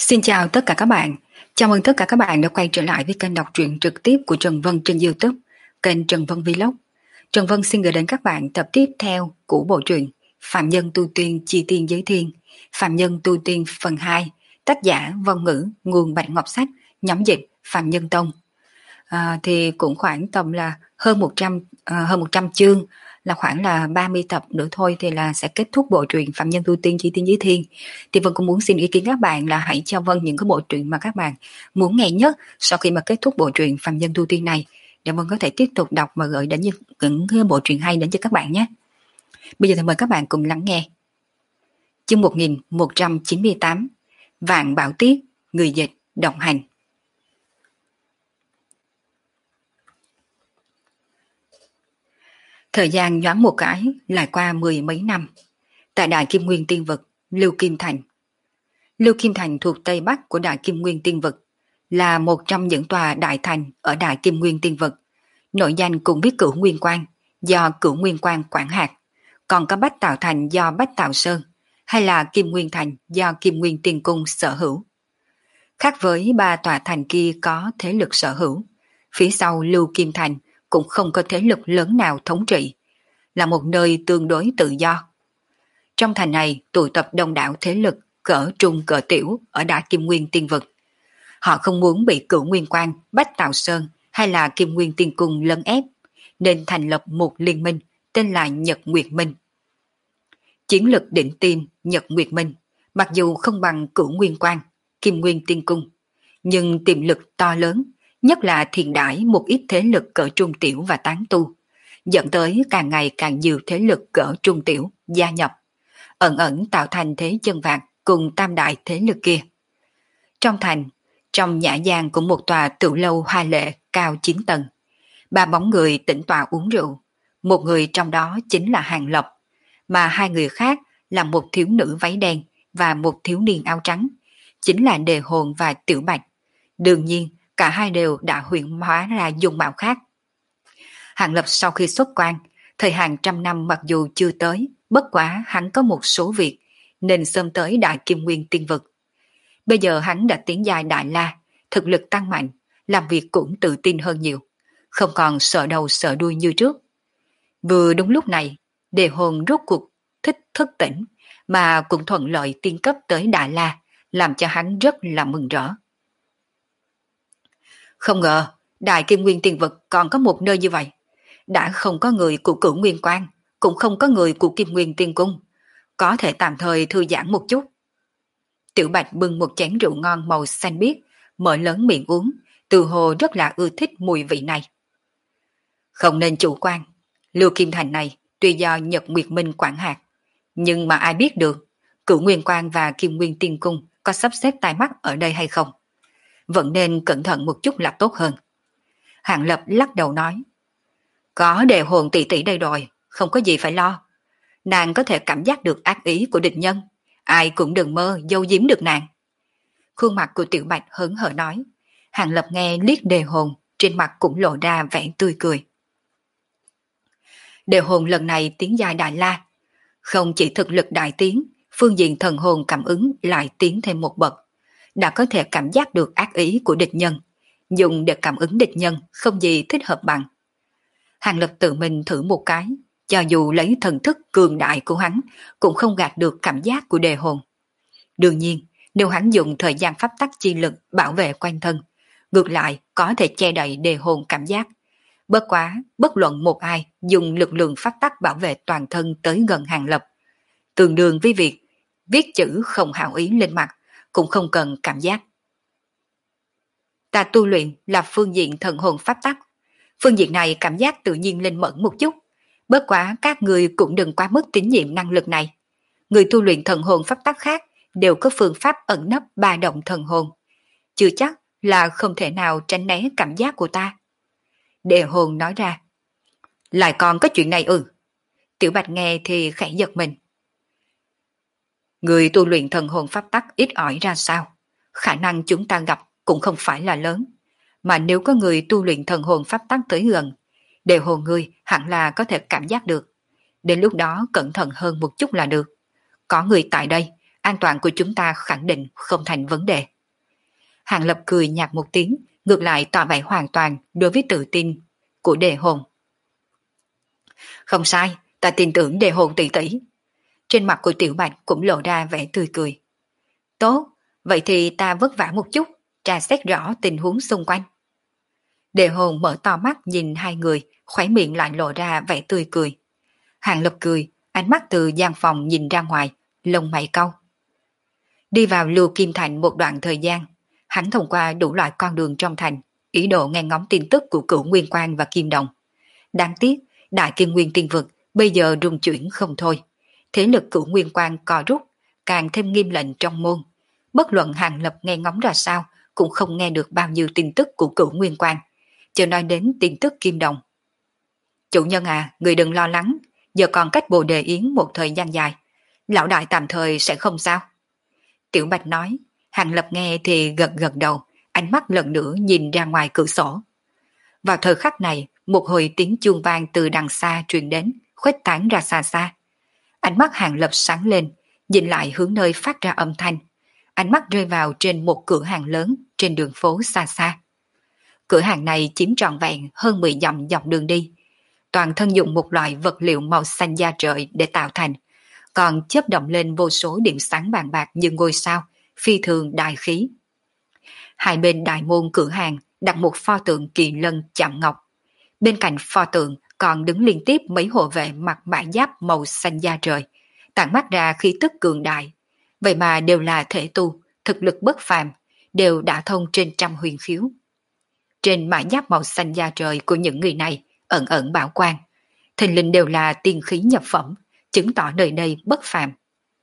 Xin chào tất cả các bạn. Chào mừng tất cả các bạn đã quay trở lại với kênh đọc truyện trực tiếp của Trần Vân trên YouTube, kênh Trần Vân Vlog. Trần Vân xin gửi đến các bạn tập tiếp theo của bộ truyện Phạm Nhân Tu Tiên Chi Tiên Giới Thiên, Phạm Nhân Tu Tiên phần 2, tác giả Vân Ngữ, nguồn Bạch Ngọc Sách, nhóm dịch Phạm Nhân Tông. Thì cũng khoảng tầm là hơn 100 chương, là khoảng là 30 tập nữa thôi thì là sẽ kết thúc bộ truyện Phạm Nhân Tu Tiên Chi Tiên Giới Thiên. Thì Vân cũng muốn xin ý kiến các bạn là hãy cho Vân những cái bộ truyện mà các bạn muốn nghe nhất sau khi mà kết thúc bộ truyện Phạm Nhân Tu Tiên này, để Vân có thể tiếp tục đọc và gửi đến những cái bộ truyện hay đến cho các bạn nhé. Bây giờ thì mời các bạn cùng lắng nghe chương 1198, Vạn Bảo Tiết, người dịch Đồng Hành. Thời gian nhoáng một cái lại qua 10 mấy năm. Tại Đại Kim Nguyên Tiên Vực, Lưu Kim Thành. Lưu Kim Thành thuộc Tây Bắc của Đại Kim Nguyên Tiên Vực, là một trong những tòa đại thành ở Đại Kim Nguyên Tiên Vực. Nội danh cũng biết Cửu Nguyên Quan, do Cửu Nguyên Quan quản hạt, còn có Bách Tạo Thành do Bách Tạo Sơn, hay là Kim Nguyên Thành do Kim Nguyên Tiên Cung sở hữu. Khác với ba tòa thành kia có thế lực sở hữu, phía sau Lưu Kim Thành cũng không có thế lực lớn nào thống trị, là một nơi tương đối tự do. Trong thành này tụ tập đông đảo thế lực cỡ trung cỡ tiểu ở Đại Kim Nguyên Tiên Vực. Họ không muốn bị Cửu Nguyên Quan, Bách Tạo Sơn hay là Kim Nguyên Tiên Cung lấn ép, nên thành lập một liên minh tên là Nhật Nguyệt Minh. Chiến lực đỉnh tiêm Nhật Nguyệt Minh mặc dù không bằng Cửu Nguyên Quan, Kim Nguyên Tiên Cung, nhưng tiềm lực to lớn, nhất là thiện đãi một ít thế lực cỡ trung tiểu và tán tu, dẫn tới càng ngày càng nhiều thế lực cỡ trung tiểu gia nhập, ẩn ẩn tạo thành thế chân vạc cùng tam đại thế lực kia. Trong thành, trong nhã gian của một tòa tiểu lâu hoa lệ cao 9 tầng, ba bóng người tĩnh tọa uống rượu, một người trong đó chính là Hàng Lập, mà hai người khác là một thiếu nữ váy đen và một thiếu niên áo trắng, chính là Đề Hồn và Tiểu Bạch. Đương nhiên, cả hai đều đã huyễn hóa ra dung mạo khác. Hàng Lập sau khi xuất quan, thời hàng trăm năm mặc dù chưa tới, bất quá hắn có một số việc, nên sớm tới Đại Kim Nguyên Tiên Vực. Bây giờ hắn đã tiến giai Đại La, thực lực tăng mạnh, làm việc cũng tự tin hơn nhiều, không còn sợ đầu sợ đuôi như trước. Vừa đúng lúc này, Đề Hồn rốt cuộc thích thức tỉnh, mà cũng thuận lợi tiên cấp tới Đại La, làm cho hắn rất là mừng rỡ. Không ngờ, Đại Kim Nguyên Tiên Vực còn có một nơi như vậy. Đã không có người của Cửu Nguyên Quan, cũng không có người của Kim Nguyên Tiên Cung, có thể tạm thời thư giãn một chút. Tiểu Bạch bưng một chén rượu ngon màu xanh biếc, mở lớn miệng uống, từ hồ rất là ưa thích mùi vị này. Không nên chủ quan, Lưu Kim Thành này tuy do Nhật Nguyệt Minh quản hạt, nhưng mà ai biết được Cửu Nguyên Quan và Kim Nguyên Tiên Cung có sắp xếp tai mắt ở đây hay không. Vẫn nên cẩn thận một chút là tốt hơn. Hàng Lập lắc đầu nói, có Đề Hồn tỷ tỷ đây rồi, không có gì phải lo. Nàng có thể cảm giác được ác ý của địch nhân, ai cũng đừng mơ giấu giếm được nàng. Khuôn mặt của Tiểu Bạch hớn hở nói. Hàng Lập nghe liếc Đề Hồn, trên mặt cũng lộ ra vẻ tươi cười. Đề Hồn lần này tiến giai Đại La, không chỉ thực lực đại tiến, phương diện thần hồn cảm ứng lại tiến thêm một bậc, đã có thể cảm giác được ác ý của địch nhân, dùng để cảm ứng địch nhân không gì thích hợp bằng. Hàng Lập tự mình thử một cái, cho dù lấy thần thức cường đại của hắn cũng không gạt được cảm giác của Đề Hồn. Đương nhiên, nếu hắn dùng thời gian pháp tắc chi lực bảo vệ quanh thân, ngược lại có thể che đậy Đề Hồn cảm giác. Bất quá, bất luận một ai dùng lực lượng pháp tắc bảo vệ toàn thân tới gần Hàng Lập, tương đương với việc viết chữ không hảo ý lên mặt, cũng không cần cảm giác. Ta tu luyện là phương diện thần hồn pháp tắc, phương diện này cảm giác tự nhiên lên mẫn một chút, bất quá các người cũng đừng quá mức tín nhiệm năng lực này. Người tu luyện thần hồn pháp tắc khác đều có phương pháp ẩn nấp ba động thần hồn, chưa chắc là không thể nào tránh né cảm giác của ta. Đề Hồn nói ra. Lại còn có chuyện này ư? Tiểu Bạch nghe thì khẽ giật mình. Người tu luyện thần hồn pháp tắc ít ỏi ra sao? Khả năng chúng ta gặp cũng không phải là lớn, mà nếu có người tu luyện thần hồn pháp tắc tới gần, Đề Hồn ngươi hẳn là có thể cảm giác được. Đến lúc đó cẩn thận hơn một chút là được. Có người tại đây, an toàn của chúng ta khẳng định không thành vấn đề. Hàng Lập cười nhạt một tiếng, ngược lại tỏ vẻ hoàn toàn đối với tự tin của Đề Hồn. Không sai, ta tin tưởng Đề Hồn tỷ tỷ. Trên mặt của Tiểu Bạch cũng lộ ra vẻ tươi cười. Tốt, vậy thì ta vất vả một chút, tra xét rõ tình huống xung quanh. Đề Hồn mở to mắt nhìn hai người, khóe miệng lại lộ ra vẻ tươi cười. Hàng Lập cười, ánh mắt từ gian phòng nhìn ra ngoài, lông mày cau. Đi vào Lưu Kim Thành một đoạn thời gian, hắn thông qua đủ loại con đường trong thành, ý đồ nghe ngóng tin tức của Cửu Nguyên Quan và Kim Đồng. Đáng tiếc, Đại Kim Nguyên Tiên Vực bây giờ rung chuyển không thôi. Thế lực Cửu Nguyên Quan co rút, càng thêm nghiêm lệnh trong môn. Bất luận Hàng Lập nghe ngóng ra sao, cũng không nghe được bao nhiêu tin tức của Cửu Nguyên Quan, chờ nói đến tin tức Kim Đồng. Chủ nhân à, người đừng lo lắng, giờ còn cách Bồ Đề Yến một thời gian dài. Lão đại tạm thời sẽ không sao. Tiểu Bạch nói, Hàng Lập nghe thì gật gật đầu, ánh mắt lần nữa nhìn ra ngoài cửa sổ. Vào thời khắc này, một hồi tiếng chuông vang từ đằng xa truyền đến, khuếch tán ra xa xa. Ánh mắt Hàng Lập sáng lên, nhìn lại hướng nơi phát ra âm thanh. Ánh mắt rơi vào trên một cửa hàng lớn trên đường phố xa xa. Cửa hàng này chiếm trọn vẹn hơn 10 dặm dọc đường đi. Toàn thân dùng một loại vật liệu màu xanh da trời để tạo thành, còn chớp động lên vô số điểm sáng vàng bạc như ngôi sao, phi thường đại khí. Hai bên đại môn cửa hàng đặt một pho tượng kỳ lân chạm ngọc. Bên cạnh pho tượng còn đứng liên tiếp mấy hộ vệ mặc mã giáp màu xanh da trời, tản mắt ra khí tức cường đại. Vậy mà đều là thể tu, thực lực bất phàm, đều đã thông trên trăm huyền khiếu. Trên mã giáp màu xanh da trời của những người này ẩn ẩn bảo quang, thình lình đều là tiên khí nhập phẩm, chứng tỏ nơi đây bất phàm.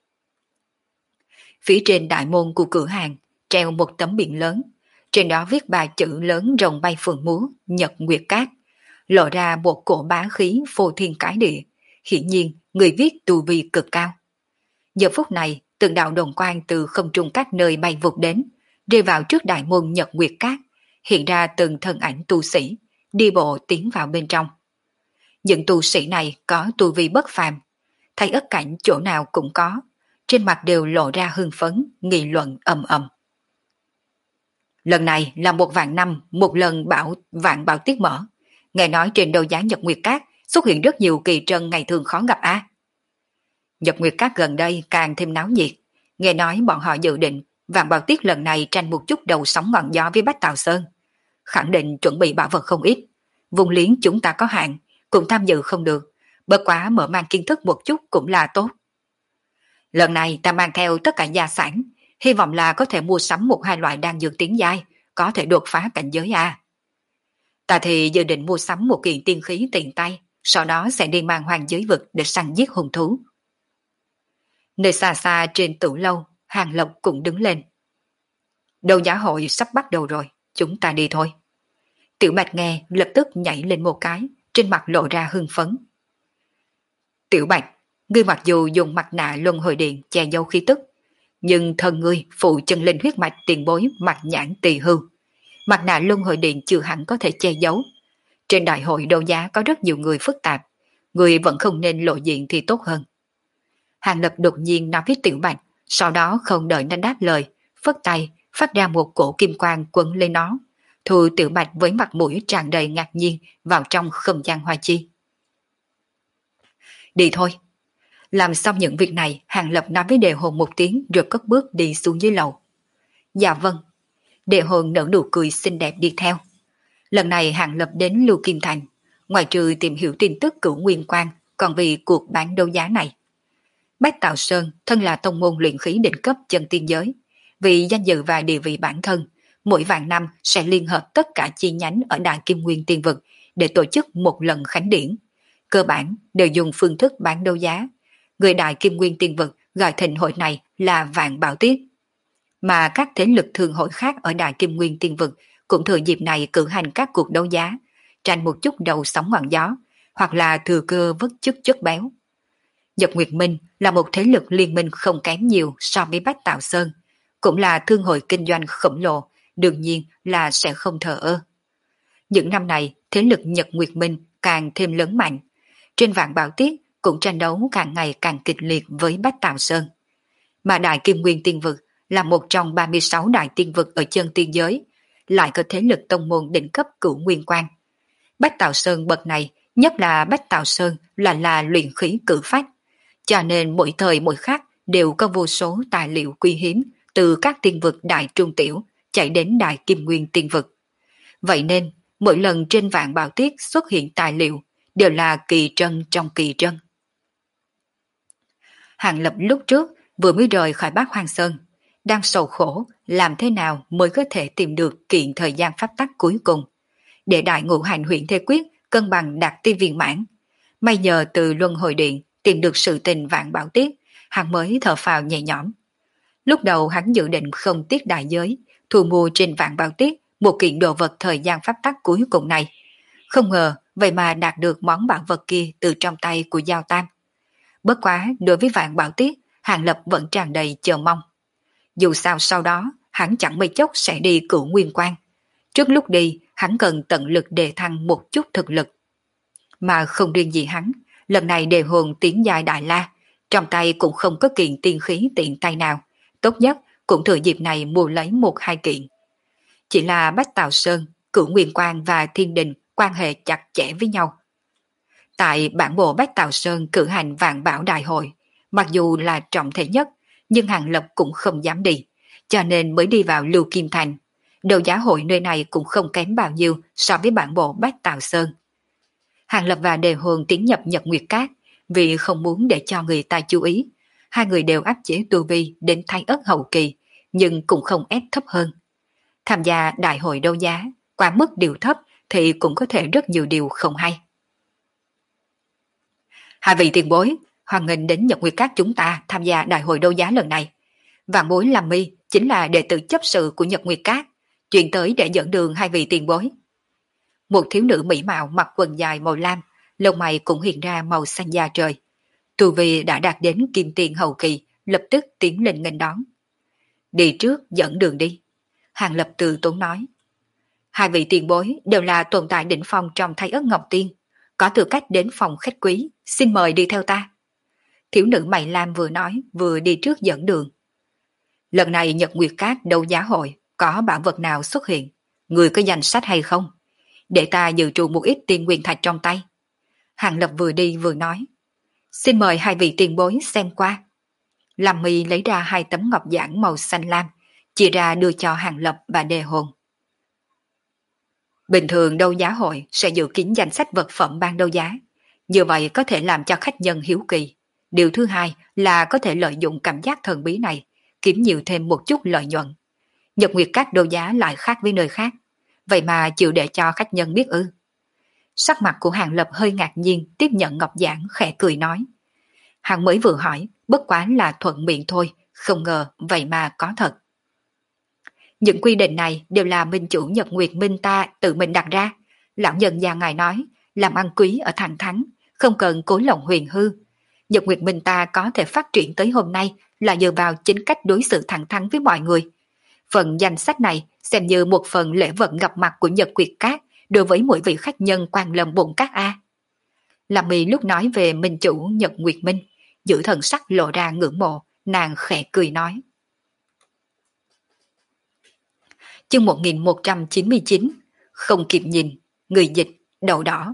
Phía trên đại môn của cửa hàng treo một tấm biển lớn, trên đó viết ba chữ lớn rồng bay phượng múa, Nhật Nguyệt Cát, lộ ra một cổ bá khí phô thiên cái địa, hiển nhiên người viết tu vi cực cao. Giờ phút này, từng đạo đồn quang từ không trung các nơi bay vụt đến, rơi vào trước đại môn Nhật Nguyệt Cát, hiện ra từng thân ảnh tu sĩ, đi bộ tiến vào bên trong. Những tu sĩ này có tu vi bất phàm, thấy ất cảnh chỗ nào cũng có, trên mặt đều lộ ra hưng phấn, nghị luận ầm ầm. Lần này là 1.000 năm một lần vạn bảo tiết mở, nghe nói trên đấu giá Nhật Nguyệt Cát xuất hiện rất nhiều kỳ trân ngày thường khó gặp a. Nhật Nguyệt Cát gần đây càng thêm náo nhiệt, nghe nói bọn họ dự định vạn bảo tiết lần này tranh một chút đầu sóng ngọn gió với Bách Tào Sơn, khẳng định chuẩn bị bảo vật không ít. Vùng liếng chúng ta có hạn, cũng tham dự không được, bất quá mở mang kiến thức một chút cũng là tốt. Lần này ta mang theo tất cả gia sản, hy vọng là có thể mua sắm một hai loại đan dược tiến giai, có thể đột phá cảnh giới a. Ta thì dự định mua sắm một kiện tiên khí tiện tay, sau đó sẽ đi mang hoàng giới vực để săn giết hung thú. Nơi xa xa trên tử lâu, Hàng Lộc cũng đứng lên. Đấu giá hội sắp bắt đầu rồi, chúng ta đi thôi. Tiểu Bạch nghe lập tức nhảy lên một cái, trên mặt lộ ra hưng phấn. Tiểu Bạch, ngươi mặc dù dùng mặt nạ luân hồi điện che giấu khí tức, nhưng thân ngươi phụ chân linh huyết mạch tiền bối mặt nhãn tỳ hưu. Mặt nạ luân hồi điện chưa hẳn có thể che giấu. Trên đại hội đấu giá có rất nhiều người phức tạp, ngươi vẫn không nên lộ diện thì tốt hơn. Hàng Lập đột nhiên nói với Tiểu Bạch, sau đó không đợi nó đáp lời, phất tay phát ra một cổ kim quang quấn lên nó, thu Tiểu Bạch với mặt mũi tràn đầy ngạc nhiên vào trong không gian hoa chi. Đi thôi. Làm xong những việc này, Hàng Lập nói với Đề Hồn một tiếng rồi cất bước đi xuống dưới lầu. Dạ vâng. Đề Hồn nở nụ cười xinh đẹp đi theo. Lần này Hàng Lập đến Lưu Kim Thành, ngoài trừ tìm hiểu tin tức Cửu Nguyên Quan, còn vì cuộc bán đấu giá này. Bách Tạo Sơn thân là tông môn luyện khí đỉnh cấp chân tiên giới, vì danh dự và địa vị bản thân, mỗi vạn năm sẽ liên hợp tất cả chi nhánh ở Đại Kim Nguyên Tiên Vực để tổ chức một lần khánh điển. Cơ bản đều dùng phương thức bán đấu giá. Người Đại Kim Nguyên Tiên Vực gọi thịnh hội này là Vạn Bảo Tiết. Mà các thế lực thương hội khác ở Đại Kim Nguyên Tiên Vực cũng thừa dịp này cử hành các cuộc đấu giá, tranh một chút đầu sóng ngọn gió, hoặc là thừa cơ vất chức chất béo. Nhật Nguyệt Minh là một thế lực liên minh không kém nhiều so với Bách Tạo Sơn, cũng là thương hội kinh doanh khổng lồ, đương nhiên là sẽ không thờ ơ. Những năm này, thế lực Nhật Nguyệt Minh càng thêm lớn mạnh. Trên Vạn Bảo Tiết cũng tranh đấu càng ngày càng kịch liệt với Bách Tạo Sơn. Mà Đại Kim Nguyên Tiên Vực là một trong 36 đại tiên vực ở chân tiên giới, lại có thế lực tông môn đỉnh cấp Cửu Nguyên Quan. Bách Tạo Sơn bậc này, nhất là Bách Tạo Sơn là luyện khí cử phách, cho nên mỗi thời mỗi khác đều có vô số tài liệu quý hiếm từ các tiên vực đại trung tiểu chạy đến Đại Kim Nguyên Tiên Vực. Vậy nên, mỗi lần trên Vạn Bảo Tiết xuất hiện tài liệu đều là kỳ trân trong kỳ trân. Hàng Lập lúc trước vừa mới rời khỏi Bát Hoang Sơn, đang sầu khổ làm thế nào mới có thể tìm được kiện thời gian pháp tắc cuối cùng, để Đại Ngũ Hành Huyền Thế Quyết cân bằng đạt tới viên mãn. May nhờ từ Luân Hồi Điện tìm được sự tình Vạn Bảo Tiết, hắn mới thở phào nhẹ nhõm. Lúc đầu hắn dự định không tiếc đại giới, thu mua trên Vạn Bảo Tiết một kiện đồ vật thời gian pháp tắc cuối cùng này. Không ngờ vậy mà đạt được món bảo vật kia từ trong tay của Giao Tam. Bất quá đối với Vạn Bảo Tiết, Hàng Lập vẫn tràn đầy chờ mong. Dù sao sau đó, hắn chẳng mấy chốc sẽ đi Cửu Nguyên Quan. Trước lúc đi, hắn cần tận lực đề thăng một chút thực lực. Mà không riêng gì hắn, lần này đề hồn tiến giai Đại La, trong tay cũng không có kiện tiên khí tiện tay nào, tốt nhất cũng thừa dịp này mua lấy một hai kiện. Chỉ là Bách Tạo Sơn, Cửu Nguyên Quan và Thiên Đình quan hệ chặt chẽ với nhau. Tại bản bộ Bách Tạo Sơn cử hành Vạn Bảo Đại hội, mặc dù là trọng thể nhất, nhưng Hàng Lập cũng không dám đi, cho nên mới đi vào Lưu Kim Thành. Đấu giá hội nơi này cũng không kém bao nhiêu so với bản bộ Bách Tạo Sơn. Hàng Lập và Đề Hồn tiến nhập Nhật Nguyệt Cát, vì không muốn để cho người ta chú ý. Hai người đều áp chế tu vi đến Thái Ất hậu kỳ, nhưng cũng không ép thấp hơn. Tham gia đại hội đấu giá, quá mức điều thấp thì cũng có thể rất nhiều điều không hay. Hai vị tiền bối, hoan nghênh đến Nhật Nguyệt Cát chúng ta tham gia đại hội đấu giá lần này. Vạn bối Lâm Mi chính là đệ tử chấp sự của Nhật Nguyệt Cát, chuyển tới để dẫn đường hai vị tiền bối. Một thiếu nữ mỹ mạo mặc quần dài màu lam, lông mày cũng hiện ra màu xanh da trời. Tu vi đã đạt đến kim tiền hậu kỳ, lập tức tiến lên nghênh đón. Đi trước dẫn đường đi. Hàng Lập từ tốn nói. Hai vị tiền bối đều là tồn tại đỉnh phong trong Thái Ất Ngọc Tiên, có tư cách đến phòng khách quý, xin mời đi theo ta. Thiếu nữ mày lam vừa nói vừa đi trước dẫn đường. Lần này Nhật Nguyệt Cát đấu giá hội có bảo vật nào xuất hiện, người có danh sách hay không? Để ta dự trù một ít tiên nguyên thạch trong tay. Hàng Lập vừa đi vừa nói. Xin mời hai vị tiền bối xem qua. Lâm Mi lấy ra hai tấm ngọc giản màu xanh lam, chia ra đưa cho Hàng Lập và Đề Hồn. Bình thường đấu giá hội sẽ dự kiến danh sách vật phẩm ban đấu giá, như vậy có thể làm cho khách nhân hiếu kỳ. Điều thứ hai là có thể lợi dụng cảm giác thần bí này, kiếm nhiều thêm một chút lợi nhuận. Nhật Nguyệt Các đấu giá lại khác với nơi khác, vậy mà chịu để cho khách nhân biết ư? Sắc mặt của Hàng Lập hơi ngạc nhiên tiếp nhận ngọc giản, khẽ cười nói. Hắn mới vừa hỏi, bất quá là thuận miệng thôi, không ngờ vậy mà có thật. Những quy định này đều là minh chủ Nhật Nguyệt Minh ta tự mình đặt ra. Lão nhân gia ngài nói, làm ăn quý ở thẳng thắn, không cần cố lòng huyền hư. Nhật Nguyệt Minh ta có thể phát triển tới hôm nay là nhờ vào chính cách đối xử thẳng thắn với mọi người. Phần danh sách này xem như một phần lễ vật gặp mặt của Nhật Nguyệt Các đối với mỗi vị khách nhân quan lâm bụng các A. Lâm Mi lúc nói về minh chủ Nhật Nguyệt Minh, giữ thần sắc lộ ra ngưỡng mộ, nàng khẽ cười nói. Chương 1199, không kịp nhìn, người dịch, đầu đỏ.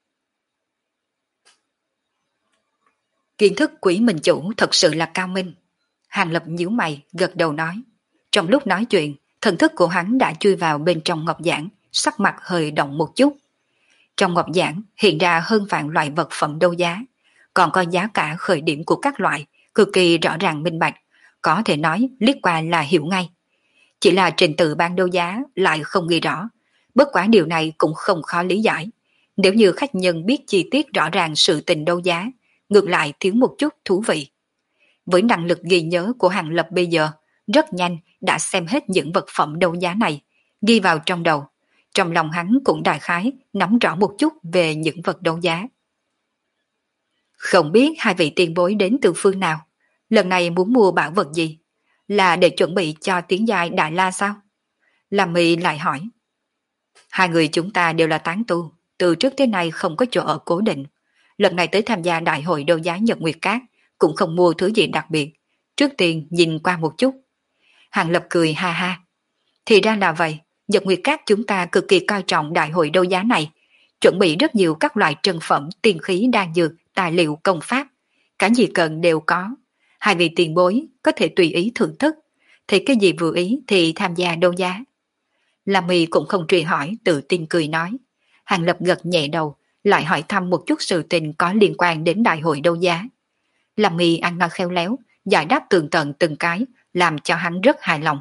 Kiến thức quỷ minh chủ thật sự là cao minh. Hàng Lập nhíu mày, gật đầu nói. Trong lúc nói chuyện, thần thức của hắn đã chui vào bên trong ngọc giản, sắc mặt hơi động một chút. Trong ngọc giản hiện ra hơn vạn loại vật phẩm đấu giá, còn có giá cả khởi điểm của các loại, cực kỳ rõ ràng minh bạch, có thể nói liếc qua là hiểu ngay. Chỉ là trình tự ban đấu giá lại không ghi rõ, bất quá điều này cũng không khó lý giải. Nếu như khách nhân biết chi tiết rõ ràng sự tình đấu giá, ngược lại thiếu một chút thú vị. Với năng lực ghi nhớ của Hàng Lập bây giờ, rất nhanh đã xem hết những vật phẩm đấu giá này, ghi vào trong đầu. Trong lòng hắn cũng đại khái nắm rõ một chút về những vật đấu giá. Không biết hai vị tiền bối đến từ phương nào, lần này muốn mua bảo vật gì? Là để chuẩn bị cho tiến giai Đại La sao? Lâm Mi lại hỏi. Hai người chúng ta đều là tán tu, từ trước tới nay không có chỗ ở cố định. Lần này tới tham gia đại hội đấu giá Nhật Nguyệt Các, cũng không mua thứ gì đặc biệt, trước tiên nhìn qua một chút. Hàng Lập cười ha ha. Thì ra là vậy, Nhật Nguyệt Các chúng ta cực kỳ coi trọng đại hội đấu giá này, chuẩn bị rất nhiều các loại trân phẩm, tiên khí, đan dược, tài liệu, công pháp, cả gì cần đều có. Hai vị tiền bối có thể tùy ý thưởng thức, thì cái gì vừa ý thì tham gia đấu giá. Lam My cũng không truy hỏi, tự tin cười nói. Hàng Lập gật nhẹ đầu, lại hỏi thăm một chút sự tình có liên quan đến đại hội đấu giá. Lam My ăn nói khéo léo, giải đáp tường tận từng cái, làm cho hắn rất hài lòng.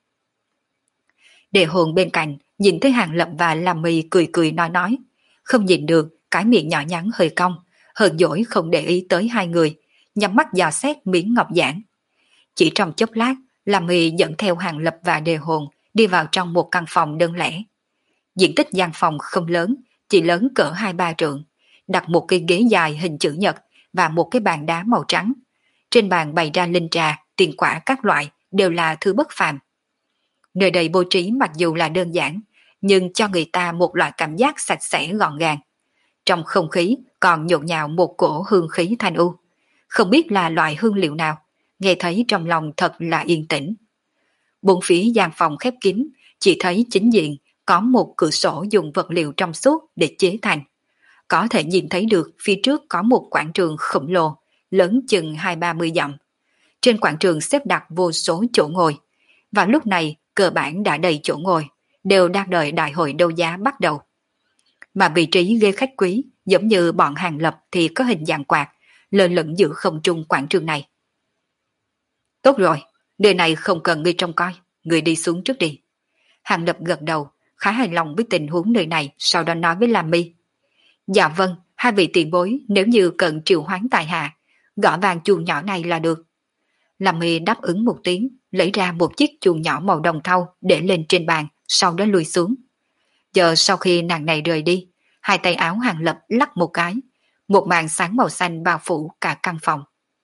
Đề Hồn bên cạnh nhìn thấy Hàng Lập và Lam My cười cười nói, không nhìn được, cái miệng nhỏ nhắn hơi cong, hờn dỗi không để ý tới hai người, nhắm mắt dò xét miếng ngọc giản. Chỉ trong chốc lát, Lam My dẫn theo Hàng Lập và Đề Hồn đi vào trong một căn phòng đơn lẻ. Diện tích gian phòng không lớn, chỉ lớn cỡ 2-3 trượng, đặt một cái ghế dài hình chữ nhật và một cái bàn đá màu trắng. Trên bàn bày ra linh trà, tiền quả các loại đều là thứ bất phàm. Nơi đây bố trí mặc dù là đơn giản, nhưng cho người ta một loại cảm giác sạch sẽ gọn gàng. Trong không khí còn nhộn nhạo một cổ hương khí thanh u. Không biết là loại hương liệu nào, nghe thấy trong lòng thật là yên tĩnh. Bốn phía gian phòng khép kín, chỉ thấy chính diện có một cửa sổ dùng vật liệu trong suốt để chế thành. Có thể nhìn thấy được phía trước có một quảng trường khổng lồ, lớn chừng 20-30 dặm. Trên quảng trường xếp đặt vô số chỗ ngồi. Và lúc này cơ bản đã đầy chỗ ngồi, đều đang đợi đại hội đấu giá bắt đầu. Mà vị trí ghế khách quý giống như bọn Hàng Lập thì có hình dạng quạt, lơ lửng giữa không trung quảng trường này. Tốt rồi, nơi này không cần ngươi trông coi, ngươi đi xuống trước đi. Hàng Lập gật đầu, khá hài lòng với tình huống nơi này, sau đó nói với Lam My. Dạ vâng, hai vị tiền bối nếu như cần triệu hoán tài hạ, gõ vàng chuông nhỏ này là được. Lam My đáp ứng một tiếng, lấy ra một chiếc chuông nhỏ màu đồng thau để lên trên bàn, sau đó lùi xuống. Giờ sau khi nàng này rời đi, hai tay áo Hàng Lập lắc một cái, một màn sáng màu xanh bao phủ cả căn phòng.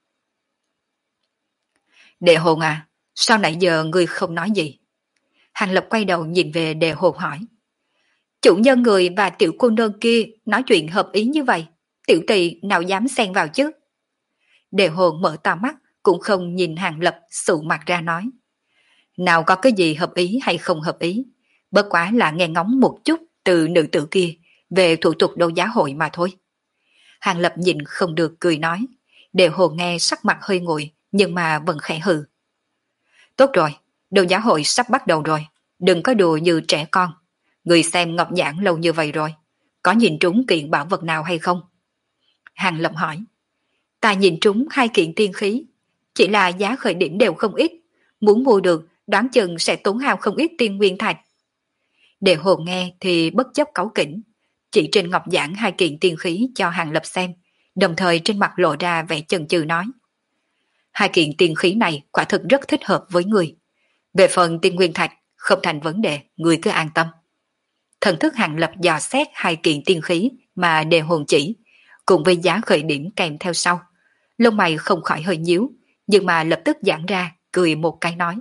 Đệ Hồn à, sao nãy giờ ngươi không nói gì? Hàng Lập quay đầu nhìn về Đệ Hồn hỏi. Chủ nhân người và tiểu cô nương kia nói chuyện hợp ý như vậy, tiểu tỳ nào dám xen vào chứ? Đệ Hồn mở to mắt, cũng không nhìn Hàng Lập, sụ mặt ra nói. Nào có cái gì hợp ý hay không hợp ý, bất quá là nghe ngóng một chút từ nữ tử kia về thủ tục đấu giá hội mà thôi. Hàng Lập nhìn không được cười nói, Đệ Hồn nghe sắc mặt hơi nguội nhưng mà vẫn khẽ hừ. Tốt rồi, đấu giá hội sắp bắt đầu rồi, đừng có đùa như trẻ con. Người xem ngọc giảng lâu như vậy rồi, có nhìn trúng kiện bảo vật nào hay không? Hàng Lập hỏi. Ta nhìn trúng 2 kiện tiên khí, chỉ là giá khởi điểm đều không ít, muốn mua được đoán chừng sẽ tốn hao không ít tiên nguyên thạch. Đệ Hồn nghe thì bất chấp cáu kỉnh, chỉ trên ngọc giảng 2 kiện tiên khí cho Hàng Lập xem, đồng thời trên mặt lộ ra vẻ chần chừ nói. 2 kiện tiên khí này quả thực rất thích hợp với người. Về phần tiên nguyên thạch, không thành vấn đề, người cứ an tâm. Thần thức Hàng Lập dò xét 2 kiện tiên khí mà Đệ Hồn chỉ, cùng với giá khởi điểm kèm theo sau. Lông mày không khỏi hơi nhíu, nhưng mà lập tức giãn ra, cười một cái nói.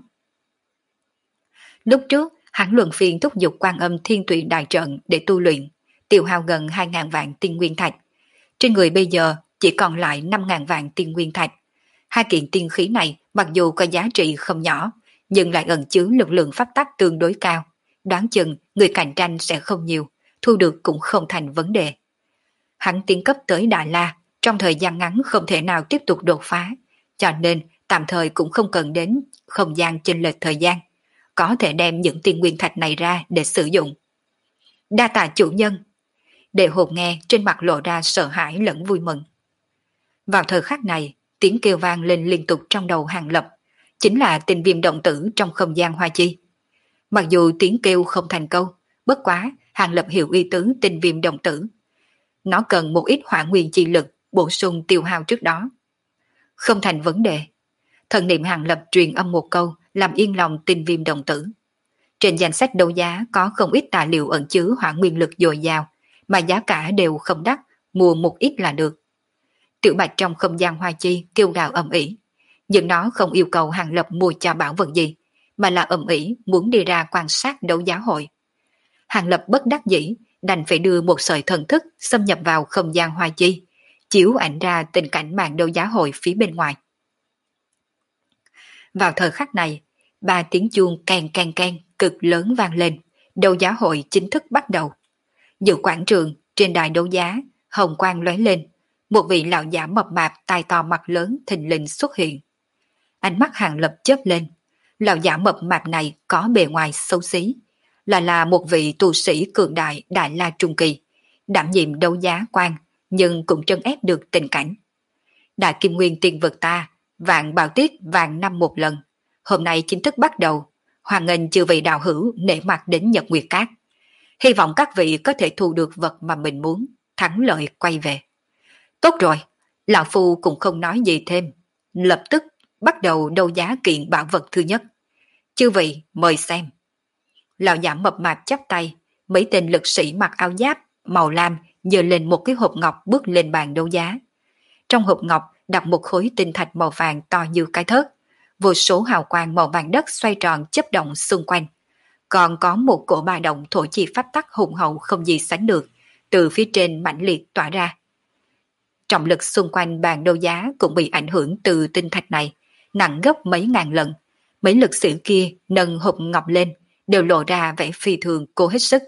Lúc trước, hắn luân phiên thúc giục Quan Âm Thiên Tụy đại trận để tu luyện, tiêu hao gần 2.000 vạn tiên nguyên thạch. Trên người bây giờ chỉ còn lại 5.000 vạn tiên nguyên thạch. 2 kiện tiên khí này mặc dù có giá trị không nhỏ, nhưng lại ẩn chứa lực lượng pháp tắc tương đối cao. Đoán chừng người cạnh tranh sẽ không nhiều, thu được cũng không thành vấn đề. Hắn tiến cấp tới Đại La, trong thời gian ngắn không thể nào tiếp tục đột phá, cho nên tạm thời cũng không cần đến không gian chênh lệch thời gian, có thể đem những tiên nguyên thạch này ra để sử dụng. Đa tạ chủ nhân. Đệ Hồn nghe trên mặt lộ ra sợ hãi lẫn vui mừng. Vào thời khắc này, tiếng kêu vang lên liên tục trong đầu Hàng Lập, chính là tình viêm động tử trong không gian hoa chi. Mặc dù tiếng kêu không thành câu, bất quá Hàng Lập hiểu ý tứ tình viêm động tử. Nó cần một ít hỏa nguyên chi lực bổ sung tiêu hao trước đó. Không thành vấn đề. Thần niệm Hàng Lập truyền âm một câu làm yên lòng tình viêm đồng tử. Trên danh sách đấu giá có không ít tài liệu ẩn chứa hỏa nguyên lực dồi dào, mà giá cả đều không đắt, mua một ít là được. Tiểu Bạch trong không gian hoa chi kêu gào ầm ĩ, nhưng nó không yêu cầu Hàng Lập mua cho bảo vật gì, mà là ầm ĩ muốn đi ra quan sát đấu giá hội. Hàng Lập bất đắc dĩ, đành phải đưa một sợi thần thức xâm nhập vào không gian hoa chi, chiếu ảnh ra tình cảnh màn đấu giá hội phía bên ngoài. Vào thời khắc này, ba tiếng chuông keng keng keng cực lớn vang lên, đấu giá hội chính thức bắt đầu. Giữa quảng trường, trên đài đấu giá, hồng quang lóe lên, một vị lão giả mập mạp tai to mặt lớn thình lình xuất hiện. Ánh mắt Hàng Lập chớp lên, lão giả mập mạp này có bề ngoài xấu xí, là một vị tu sĩ cường đại Đại La Trung Kỳ, đảm nhiệm đấu giá quan, nhưng cũng trấn ép được tình cảnh. Đại Kim Nguyên Tiên vực ta, vạn bào tiết vạn năm một lần, hôm nay chính thức bắt đầu, hoan nghênh chư vị đạo hữu nể mặt đến Nhật Nguyệt Cát. Hy vọng các vị có thể thu được vật mà mình muốn, thắng lợi quay về. Tốt rồi, lão phu cũng không nói gì thêm, lập tức bắt đầu đấu giá kiện bảo vật thứ nhất. Chư vị mời xem. Lão giả mập mạp chắp tay, mấy tên lực sĩ mặc áo giáp màu lam giơ lên một cái hộp ngọc bước lên bàn đấu giá. Trong hộp ngọc đặt một khối tinh thạch màu vàng to như cái thớt, vô số hào quang màu vàng đất xoay tròn chớp động xung quanh. Còn có một cổ ba động thổ chi pháp tắc hùng hậu không gì sánh được, từ phía trên mãnh liệt tỏa ra. Trọng lực xung quanh bàn đấu giá cũng bị ảnh hưởng từ tinh thạch này, nặng gấp mấy ngàn lần. Mấy lực sĩ kia nâng hộp ngọc lên, đều lộ ra vẻ phi thường cố hết sức.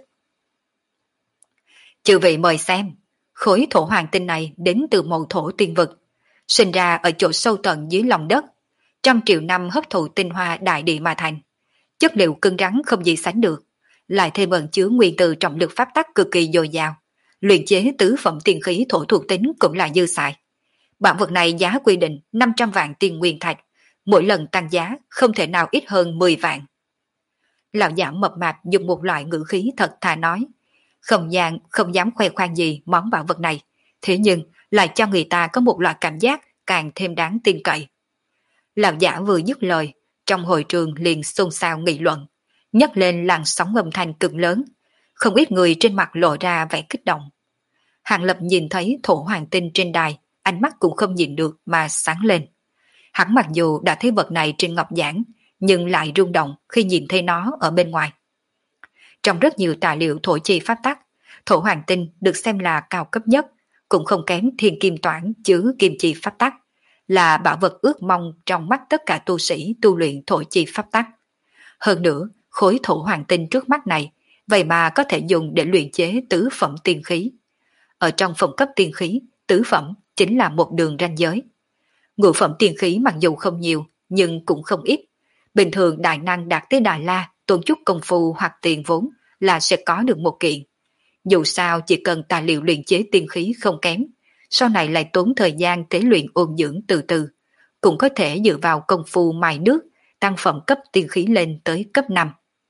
Chư vị mời xem, khối thổ hoàng tinh này đến từ màu thổ tiên vực, sinh ra ở chỗ sâu tận dưới lòng đất, trăm triệu năm hấp thụ tinh hoa đại địa mà thành. Chất liệu cứng rắn không gì sánh được, lại thêm ẩn chứa nguyên từ trọng lực pháp tắc cực kỳ dồi dào, luyện chế tứ phẩm tiên khí thổ thuộc tính cũng là dư xài. Bản vật này giá quy định 500 vạn tiên nguyên thạch, mỗi lần tăng giá không thể nào ít hơn 10 vạn. Lão giả mập mạp dùng một loại ngữ khí thật thà nói, không dám khoe khoang gì món bảo vật này, thế nhưng lại cho người ta có một loại cảm giác càng thêm đáng tin cậy. Lão giả vừa dứt lời, trong hội trường liền xôn xao nghị luận, nhấc lên làn sóng âm thanh cực lớn, không ít người trên mặt lộ ra vẻ kích động. Hàng Lập nhìn thấy thổ hoàng tinh trên đài, ánh mắt cũng không nhìn được mà sáng lên. Hắn mặc dù đã thấy vật này trên ngọc giảng, nhưng lại rung động khi nhìn thấy nó ở bên ngoài. Trong rất nhiều tài liệu thổ chi pháp tắc, thổ hoàng tinh được xem là cao cấp nhất, cũng không kém thiên kim toản chứa kim chi pháp tắc, là bảo vật ước mong trong mắt tất cả tu sĩ tu luyện thổ chi pháp tắc. Hơn nữa, khối thổ hoàng tinh trước mắt này, vậy mà có thể dùng để luyện chế tứ phẩm tiên khí. Ở trong phẩm cấp tiên khí, tứ phẩm chính là một đường ranh giới. Ngũ phẩm tiên khí mặc dù không nhiều, nhưng cũng không ít. Bình thường đại năng đạt tới Đại La, tốn chút công phu hoặc tiền vốn là sẽ có được một kiện. Dù sao chỉ cần tài liệu luyện chế tiên khí không kém, sau này lại tốn thời gian tế luyện ôn dưỡng từ từ, cũng có thể dựa vào công phu mài nước, tăng phẩm cấp tiên khí lên tới cấp 5.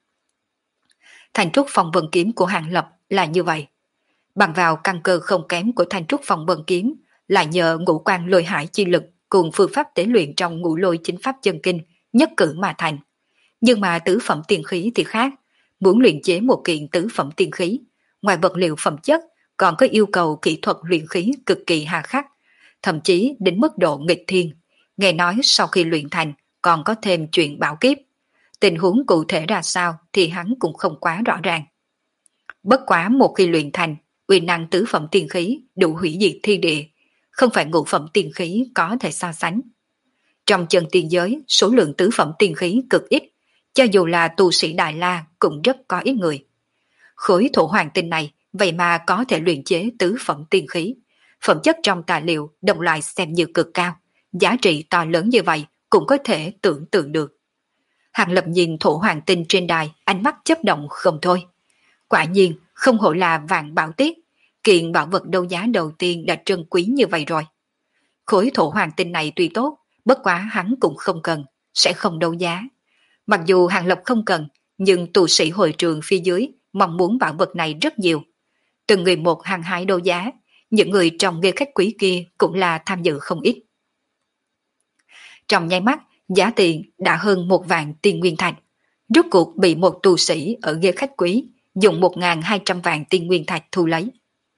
Thanh trúc phong vân kiếm của Hàng Lập là như vậy. Bằng vào căn cơ không kém của thanh trúc phong vân kiếm, lại nhờ ngũ quan lôi hải chi lực cùng phương pháp tế luyện trong ngũ lôi chính pháp chân kinh nhất cử mà thành. Nhưng mà tứ phẩm tiên khí thì khác, muốn luyện chế một kiện tứ phẩm tiên khí, ngoài vật liệu phẩm chất còn có yêu cầu kỹ thuật luyện khí cực kỳ hà khắc, thậm chí đến mức độ nghịch thiên. Nghe nói sau khi luyện thành còn có thêm chuyện bảo kiếp. Tình huống cụ thể ra sao thì hắn cũng không quá rõ ràng. Bất quá một khi luyện thành, uy năng tứ phẩm tiên khí đủ hủy diệt thiên địa, không phải ngũ phẩm tiên khí có thể so sánh. Trong chân tiên giới, số lượng tứ phẩm tiên khí cực ít, cho dù là tu sĩ Đại La cũng rất có ít người. Khối thổ hoàng tinh này vậy mà có thể luyện chế tứ phẩm tiên khí, phẩm chất trong tài liệu đồng loại xem như cực cao, giá trị to lớn như vậy cũng có thể tưởng tượng được. Hàng Lập nhìn thổ hoàng tinh trên đài, ánh mắt chớp động không thôi. Quả nhiên không hổ là vạn bảo tiết, kiện bảo vật đấu giá đầu tiên đã trân quý như vậy rồi. Khối thổ hoàng tinh này tuy tốt, bất quá hắn cũng không cần, sẽ không đấu giá. Mặc dù Hàng Lập không cần, nhưng tu sĩ hội trường phía dưới mong muốn bảo vật này rất nhiều. Từng người một hàng hái đấu giá, những người trong ghê khách quý kia cũng là tham dự không ít. Trong nháy mắt, giá tiền đã hơn 1 vạn tiên nguyên thạch. Rốt cuộc bị một tu sĩ ở ghê khách quý dùng 1.200 vạn tiên nguyên thạch thu lấy.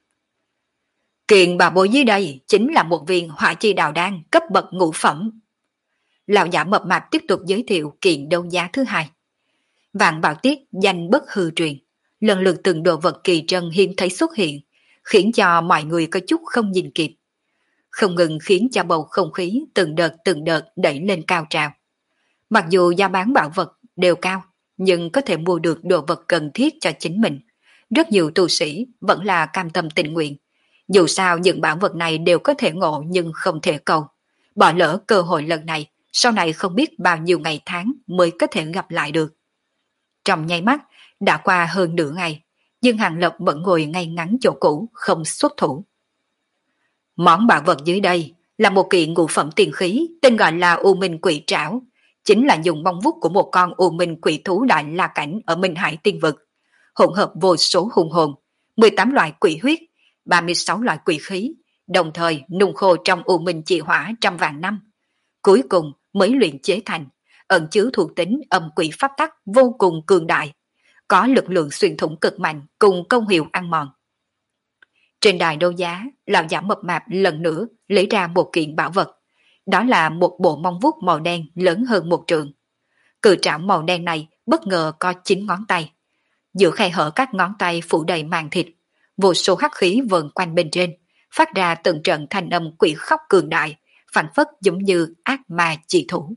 Kiện bà bối dưới đây chính là một viên hỏa chi đào đan cấp bậc ngũ phẩm. Lão giả mập mạp tiếp tục giới thiệu kiện đấu giá thứ hai. Vạn bảo tiết danh bất hư truyền, lần lượt từng đồ vật kỳ trân hiếm thấy xuất hiện, khiến cho mọi người có chút không nhìn kịp. Không ngừng khiến cho bầu không khí từng đợt đẩy lên cao trào. Mặc dù giá bán bảo vật đều cao, nhưng có thể mua được đồ vật cần thiết cho chính mình. Rất nhiều tu sĩ vẫn là cam tâm tình nguyện. Dù sao những bảo vật này đều có thể ngộ nhưng không thể cầu. Bỏ lỡ cơ hội lần này, sau này không biết bao nhiêu ngày tháng mới có thể gặp lại được. Trong nháy mắt, đã qua hơn nửa ngày, nhưng Hàng Lập vẫn ngồi ngay ngắn chỗ cũ, không xuất thủ. Món bảo vật dưới đây là một kiện ngũ phẩm tiền khí, tên gọi là U Minh Quỷ Trảo, chính là dùng móng vuốt của một con U Minh quỷ thú đại la cảnh ở Minh Hải Tiên Vực, hỗn hợp vô số hung hồn, 18 loại quỷ huyết, 36 loại quỷ khí, đồng thời nung khô trong U Minh Chi Hỏa trăm vạn năm. Cuối cùng mới luyện chế thành, ẩn chứa thuộc tính âm quỷ pháp tắc vô cùng cường đại, có lực lượng xuyên thủng cực mạnh cùng công hiệu ăn mòn. Trên đài đấu giá, lão giả mập mạp lần nữa lấy ra một kiện bảo vật. Đó là một bộ móng vuốt màu đen lớn hơn một trượng. Cự trảo màu đen này bất ngờ có 9 ngón tay. Giữa khe hở các ngón tay phủ đầy màng thịt, vô số hắc khí vần quanh bên trên, phát ra từng trận thanh âm quỷ khóc cường đại, phản phất giống như ác ma chỉ thủ.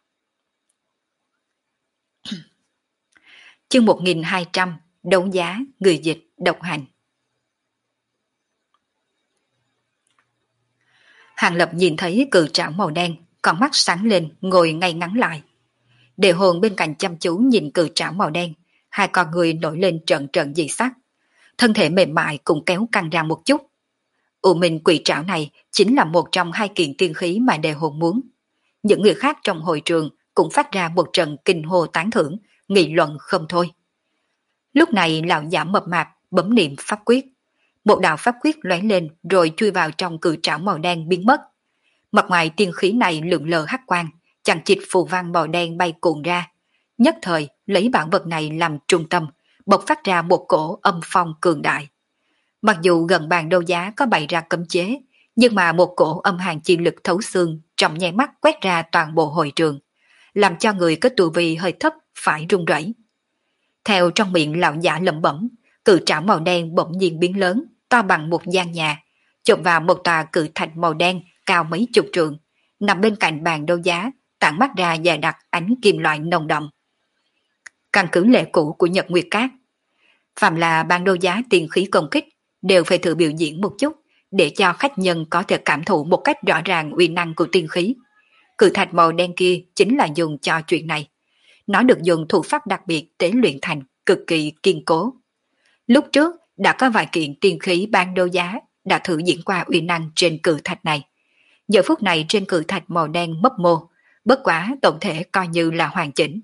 Chương 1200, đấu giá, người dịch, độc hành. Hàng Lập nhìn thấy cự trảo màu đen, con mắt sáng lên, ngồi ngay ngắn lại. Đề hồn bên cạnh chăm chú nhìn cự trảo màu đen, hai con người nổi lên trận trận dị sắc. Thân thể mềm mại cũng kéo căng ra một chút. U Minh Quỷ Trảo này chính là một trong hai kiện tiên khí mà đề hồn muốn. Những người khác trong hội trường cũng phát ra một trận kinh hô tán thưởng, nghị luận không thôi. Lúc này lão giả mập mạp bấm niệm pháp quyết. Một đạo pháp quyết lóe lên rồi chui vào trong cự trảo màu đen biến mất. Mặt ngoài tiên khí này lượn lờ hắc quang, chằng chịt phù văn màu đen bay cuồn ra. Nhất thời lấy bản vật này làm trung tâm, bộc phát ra một cổ âm phong cường đại. Mặc dù gần bàn đấu giá có bày ra cấm chế, nhưng mà một cổ âm hàn chi lực thấu xương trong nháy mắt quét ra toàn bộ hội trường, làm cho người có tu vi hơi thấp phải run rẩy. Theo trong miệng lão giả lẩm bẩm, cự trảo màu đen bỗng nhiên biến lớn, to bằng một gian nhà, chộp vào một tòa cự thạch màu đen cao mấy chục trượng, nằm bên cạnh bàn đấu giá, tản mắt ra dày đặc ánh kim loại nồng đậm. Căn cứ lệ cũ của Nhật Nguyệt Các, phàm là bàn đấu giá tiền khí công kích đều phải thử biểu diễn một chút để cho khách nhân có thể cảm thụ một cách rõ ràng uy năng của tiên khí. Cự thạch màu đen kia chính là dùng cho chuyện này. Nó được dùng thủ pháp đặc biệt tế luyện thành, cực kỳ kiên cố. Lúc trước đã có vài kiện tiên khí ban đấu giá đã thử diễn qua uy năng trên cự thạch này. Giờ phút này trên cự thạch màu đen mấp mô, bất quá tổng thể coi như là hoàn chỉnh.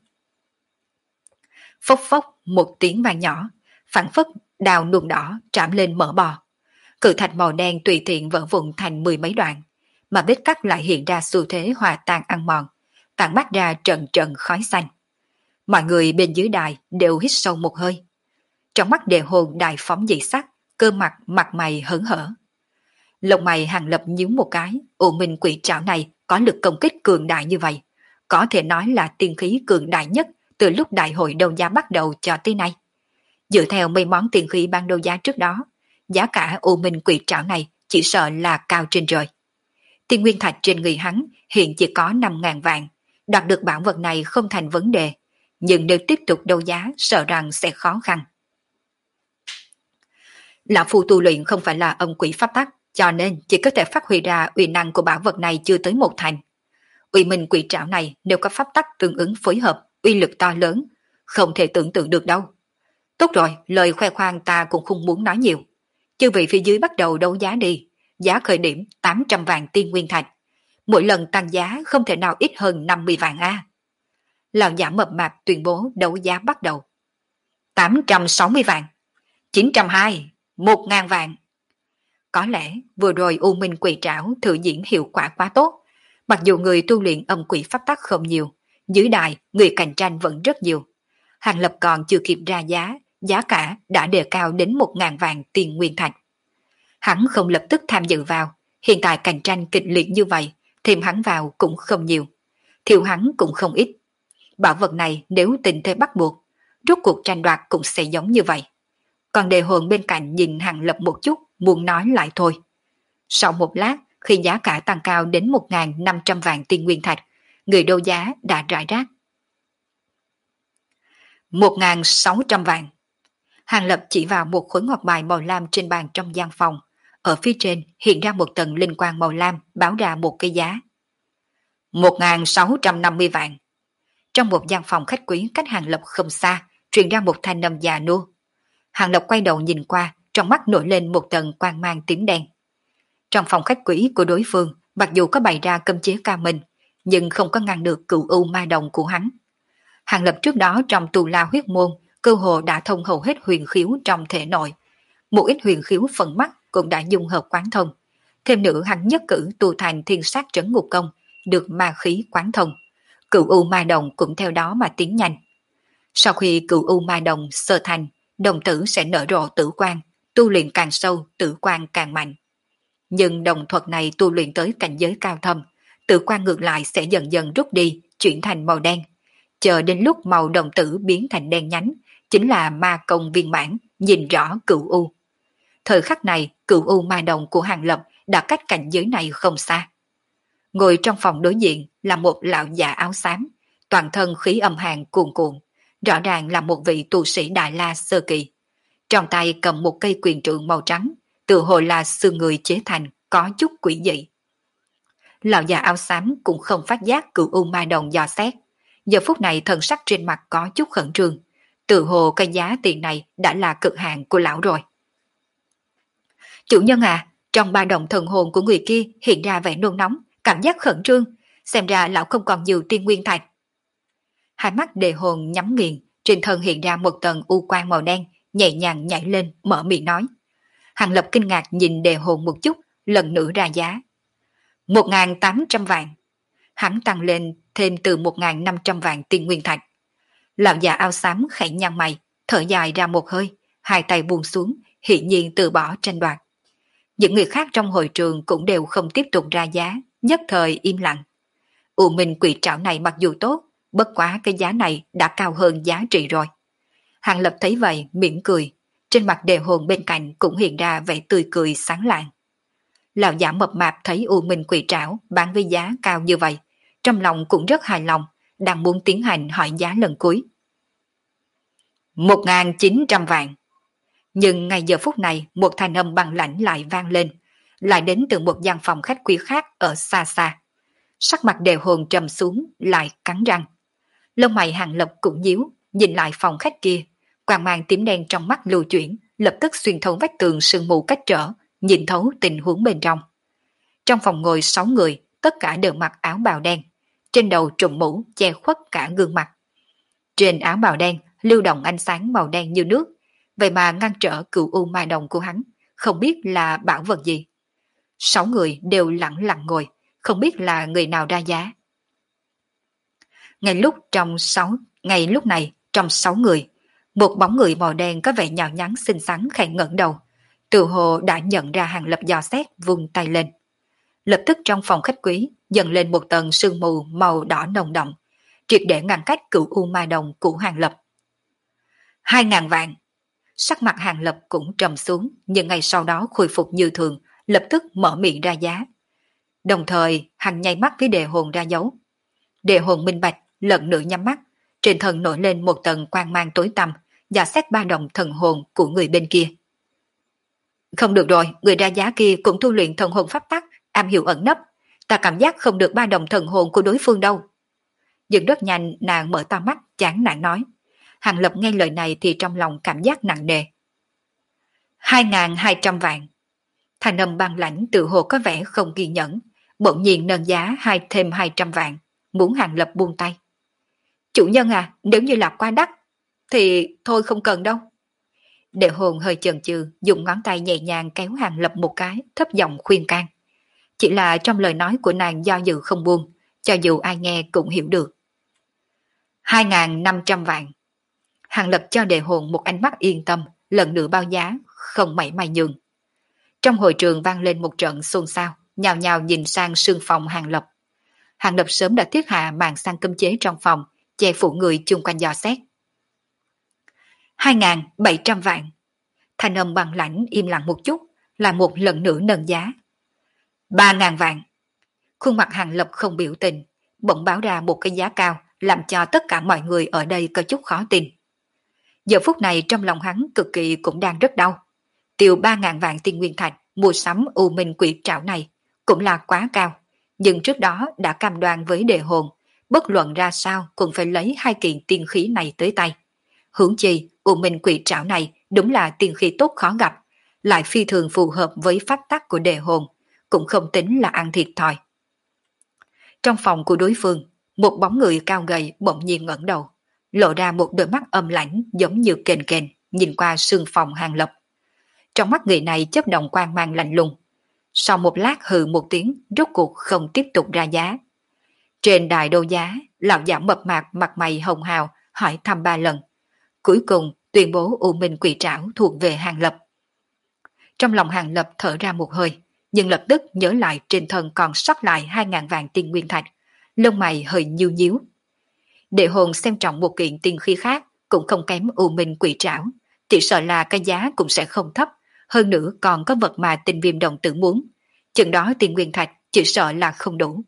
Phốc phốc một tiếng vang nhỏ, phản phất đào nuông đỏ trảm lên mỡ bò. Cự thạch màu đen tùy tiện vỡ vụn thành 10 mấy đoạn, mà vết cắt lại hiện ra xu thế hòa tan ăn mòn, tản mát ra trận trận khói xanh. Mọi người bên dưới đài đều hít sâu một hơi. Trong mắt Đề hồn đại phóng dị sắc, cơ mặt mặt mày hớn hở. Lông mày Hàng Lập nhíu một cái, U Minh Quỷ Trảo này có lực công kích cường đại như vậy, có thể nói là tiên khí cường đại nhất từ lúc đại hội đấu giá bắt đầu cho tới nay. Dựa theo mấy món tiên khí ban đấu giá trước đó, giá cả U Minh Quỷ Trảo này chỉ sợ là cao trên trời. Tiên nguyên thạch trên người hắn hiện chỉ có 5.000 vạn, đoạt được bảo vật này không thành vấn đề, nhưng nếu tiếp tục đấu giá sợ rằng sẽ khó khăn. Lão phu tu luyện không phải là âm quỷ pháp tắc, cho nên chỉ có thể phát huy ra uy năng của bảo vật này chưa tới một thành. Uy Minh Quỷ Trảo này nếu có pháp tắc tương ứng phối hợp, uy lực to lớn, không thể tưởng tượng được đâu. Tốt rồi, lời khoe khoang ta cũng không muốn nói nhiều. Chư vị phía dưới bắt đầu đấu giá đi, giá khởi điểm 800 vạn tiên nguyên thạch. Mỗi lần tăng giá không thể nào ít hơn 50 vạn a. Lão giả mập mạp tuyên bố đấu giá bắt đầu. 860 vạn, 920, 1.000 vạn. Có lẽ vừa rồi U Minh Quỷ Trảo thử diễn hiệu quả quá tốt. Mặc dù người tu luyện âm quỷ pháp tắc không nhiều, dưới đài người cạnh tranh vẫn rất nhiều. Hàng Lập còn chưa kịp ra giá, giá cả đã đề cao đến 1.000 vạn tiền nguyên thạch. Hắn không lập tức tham dự vào, hiện tại cạnh tranh kịch liệt như vậy, thêm hắn vào cũng không nhiều. Thiếu hắn cũng không ít. Bảo vật này nếu tình thế bắt buộc, rốt cuộc tranh đoạt cũng sẽ giống như vậy. Còn Đề hồn bên cạnh nhìn Hàng Lập một chút, muốn nói lại thôi. Sau một lát, khi giá cả tăng cao đến 1.500 vạn tiền nguyên thạch, người đấu giá đã rải rác, 1.600 vạn. Hàng Lập chỉ vào một khối ngọc bài màu lam trên bàn trong gian phòng. Ở phía trên hiện ra một tầng linh quang màu lam báo ra một cái giá. 1.650 vạn. Trong một gian phòng khách quý cách Hàng Lập không xa, truyền ra một thanh âm già nua. Hàng Lập quay đầu nhìn qua, trong mắt nổi lên một tầng quang mang tím đen. Trong phòng khách quý của đối phương, mặc dù có bày ra cấm chế cao minh, nhưng không có ngăn được cửu u ma đồng của hắn. Hàng Lập trước đó trong tù la huyết môn, cơ hồ đã thông hầu hết huyền khiếu trong thể nội. Một ít huyền khiếu phần mắt cũng đã dung hợp quán thông. Thêm nữa hắn nhất cử tu thành thiên sát trấn ngục công, được ma khí quán thông. Cửu u ma đồng cũng theo đó mà tiến nhanh. Sau khi cửu u ma đồng sơ thành, đồng tử sẽ nở rộ tử quang, tu luyện càng sâu, tử quang càng mạnh. Nhưng đồng thuật này tu luyện tới cảnh giới cao thâm, tử quang ngược lại sẽ dần dần rút đi, chuyển thành màu đen. Chờ đến lúc màu đồng tử biến thành đen nhánh, chính là ma công viên mãn, nhìn rõ cửu u. Thời khắc này, cửu u ma đồng của Hàng Lập đã cách cảnh giới này không xa. Ngồi trong phòng đối diện là một lão già áo xám, toàn thân khí âm hàn cuồn cuộn, rõ ràng là một vị tu sĩ Đại La sơ kỳ. Trong tay cầm một cây quyền trượng màu trắng, tự hồ là xương người chế thành, có chút quỷ dị. Lão già áo xám cũng không phát giác cửu u ma đồng dò xét. Giờ phút này thần sắc trên mặt có chút khẩn trương, tự hồ cái giá tiền này đã là cực hạn của lão rồi. Chủ nhân à, trong ba đồng thần hồn của người kia hiện ra vẻ nôn nóng, cảm giác khẩn trương, xem ra lão không còn nhiều tiên nguyên thạch. Hai mắt đề hồn nhắm nghiền, trên thân hiện ra một tầng u quang màu đen, nhẹ nhàng nhảy lên, mở miệng nói. Hàng Lập kinh ngạc nhìn đề hồn một chút, lần nữa ra giá. 1.800 vạn. Hắn tăng lên thêm từ 1.500 vạn tiên nguyên thạch. Lão già áo xám khẽ nhăn mày, thở dài ra một hơi, hai tay buông xuống, hiển nhiên từ bỏ tranh đoạt. Những người khác trong hội trường cũng đều không tiếp tục ra giá, nhất thời im lặng. U Minh quỷ trảo này mặc dù tốt, bất quá cái giá này đã cao hơn giá trị rồi. Hàng Lập thấy vậy, mỉm cười, trên mặt đề hồn bên cạnh cũng hiện ra vẻ tươi cười sáng lạng. Lão giả mập mạp thấy U Minh quỷ trảo bán với giá cao như vậy, trong lòng cũng rất hài lòng, đang muốn tiến hành hỏi giá lần cuối. 1.900 vạn. Nhưng ngay giờ phút này một thanh âm bằng lãnh lại vang lên, lại đến từ một gian phòng khách quý khác ở xa xa. Sắc mặt đề hồn trầm xuống, lại cắn răng. Lông mày Hàng Lập cũng nhíu, nhìn lại phòng khách kia, quang mang tím đen trong mắt lưu chuyển, lập tức xuyên thấu vách tường sương mù cách trở, nhìn thấu tình huống bên trong. Trong phòng ngồi 6 người, tất cả đều mặc áo bào đen, trên đầu trùm mũ che khuất cả gương mặt. Trên áo bào đen lưu động ánh sáng màu đen như nước, vậy mà ngăn trở cửu u ma đồng của hắn, không biết là bảo vật gì. 6 người đều lặng lặng ngồi, không biết là người nào ra giá. Ngay lúc này trong 6 người, một bóng người màu đen có vẻ nhào nhắn xinh xắn khẽ ngẩng đầu, tự hồ đã nhận ra Hàng Lập dò xét, vung tay lên. Lập tức trong phòng khách quý dần lên một tầng sương mù màu đỏ nồng đậm, triệt để ngăn cách cửu u ma đồng của Hàng Lập. 2.000 vạn. Sắc mặt Hàng Lập cũng trầm xuống, nhưng ngay sau đó khôi phục như thường, lập tức mở miệng ra giá. Đồng thời hắn nháy mắt với đề hồn ra dấu. Đề hồn minh bạch, lần nữa nhắm mắt, trên thân nổi lên một tầng quang mang tối tăm, dò xét ba đồng thần hồn của người bên kia. Không được rồi, người ra giá kia cũng tu luyện thần hồn pháp tắc, am hiểu ẩn nấp. Ta cảm giác không được ba đồng thần hồn của đối phương đâu. Nhưng rất nhanh nàng mở to mắt, chán nản nói. Hàng Lập nghe lời này thì trong lòng cảm giác nặng nề. 2.200 vạn. Thanh âm băng lãnh tự hồ có vẻ không ghi nhẫn, bỗng nhiên nâng giá thêm 200 vạn, muốn Hàng Lập buông tay. Chủ nhân à, nếu như là quá đắt, thì thôi không cần đâu. Đệ hồn hơi chần chừ, dùng ngón tay nhẹ nhàng kéo Hàng Lập một cái, thấp giọng khuyên can. Chỉ là trong lời nói của nàng do dự không buông, cho dù ai nghe cũng hiểu được. 2.500 vạn. Hàng Lập cho đệ hồn một ánh mắt yên tâm, lần nữa bao giá, không mảy may nhường. Trong hội trường vang lên một trận xôn xao, nhào nhào nhìn sang sương phòng Hàng Lập. Hàng Lập sớm đã thiết hạ màn sang cấm chế trong phòng, che phủ người chung quanh dò xét. 2.700 vạn. Thanh âm bằng lãnh im lặng một chút, là một lần nữa nâng giá. 3.000 vạn. Khuôn mặt Hàng Lập không biểu tình, bỗng báo ra một cái giá cao, làm cho tất cả mọi người ở đây có chút khó tin. Giờ phút này trong lòng hắn cực kỳ cũng đang rất đau. Tiêu 3.000 vạn tiên nguyên thạch mua sắm U Minh Quỷ Trảo này cũng là quá cao, nhưng trước đó đã cam đoan với Đề Hồn, bất luận ra sao cũng phải lấy 2 kiện tiên khí này tới tay. Huống chi, U Minh Quỷ Trảo này đúng là tiên khí tốt khó gặp, lại phi thường phù hợp với pháp tắc của Đề Hồn, cũng không tính là ăn thiệt thòi. Trong phòng của đối phương, một bóng người cao gầy bỗng nhiên ngẩng đầu, lộ ra một đôi mắt âm lãnh giống như kền kền nhìn qua sương phòng Hàng Lập. Trong mắt người này chớp động quang mang lạnh lùng. Sau một lát hừ một tiếng, rốt cuộc không tiếp tục ra giá. Trên đài đấu giá, lão giả mập mạp mặt mày hồng hào hỏi thăm 3 lần. Cuối cùng tuyên bố U Minh Quỷ Trảo thuộc về Hàng Lập. Trong lòng Hàng Lập thở ra một hơi, nhưng lập tức nhớ lại trên thân còn sót lại 2.000 vạn tiên nguyên thạch, lông mày hơi nhíu nhíu. Đệ Hồn xem trọng một kiện tiên khí khác cũng không kém U Minh Quỷ Trảo, chỉ sợ là cái giá cũng sẽ không thấp, hơn nữa còn có vật mà Tinh Viêm đồng tử muốn, chừng đó tiên nguyên thạch chỉ sợ là không đủ.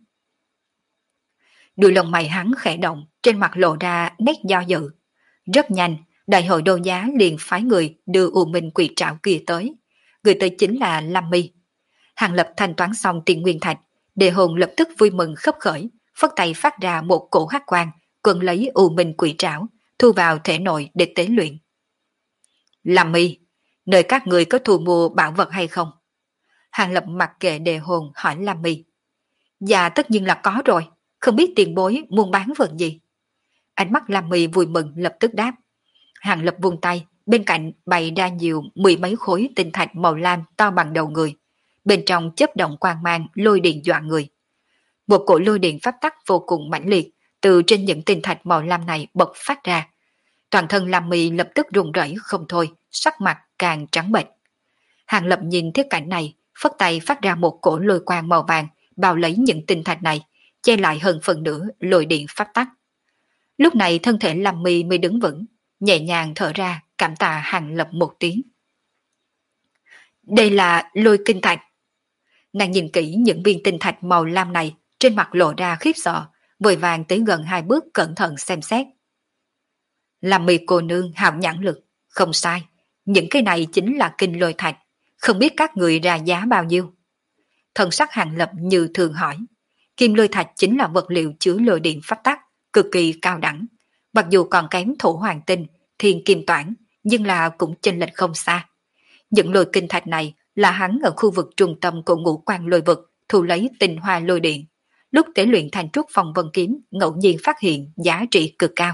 Đuôi lông mày hắn khẽ động, trên mặt lộ ra nét do dự. Rất nhanh, đại hội đấu giá liền phái người đưa U Minh Quỷ Trảo kia tới. Người tới chính là Lam Mi. Hàng Lập thanh toán xong tiền nguyên thạch, Đề Hồn lập tức vui mừng khấp khởi, phất tay phát ra một cổ hắc quang, quần lấy U Minh Quỷ Trảo, thu vào thể nội để tế luyện. Lam Mi, nơi các người có thu mua bảo vật hay không? Hàng Lập mặc kệ Đề Hồn hỏi Lam Mi. Dạ tất nhiên là có rồi, không biết tiền bối muốn bán vật gì. Ánh mắt Lam Mi vui mừng lập tức đáp. Hàng Lập vung tay, bên cạnh bày ra nhiều 10 mấy khối tinh thạch màu lam to bằng đầu người. Bên trong chớp động quang mang lôi điện dọa người. Một cổ lôi điện pháp tắc vô cùng mãnh liệt từ trên những tinh thạch màu lam này bật phát ra. Toàn thân Lam Mi lập tức run rẩy không thôi, sắc mặt càng trắng bệch. Hàng Lập nhìn thiết cảnh này, phất tay phát ra một cổ lôi quang màu vàng bao lấy những tinh thạch này, che lại hơn phần nửa lôi điện pháp tắc. Lúc này thân thể Lam Mi mới đứng vững, nhẹ nhàng thở ra, cảm tạ Hàng Lập một tiếng. Đây là lôi kinh thạch. Nàng nhìn kỹ những viên tinh thạch màu lam này, trên mặt lộ ra khiếp sợ, vội vàng tới gần 2 bước cẩn thận xem xét. Lam Mi cô nương hào nhãn lực, không sai, những cái này chính là kinh lôi thạch, không biết các người ra giá bao nhiêu. Thần sắc Hàng Lập như thường hỏi, kim lôi thạch chính là vật liệu chứa lôi điện pháp tắc, cực kỳ cao đẳng, mặc dù còn kém thổ hoàng tinh, thiên kim toản, nhưng là cũng chênh lệch không xa. Những lôi kinh thạch này là hắn ở khu vực trung tâm của ngũ quan lôi vực thu lấy tinh hoa lôi điện, lúc tế luyện thành trúc phong vân kiếm ngẫu nhiên phát hiện giá trị cực cao.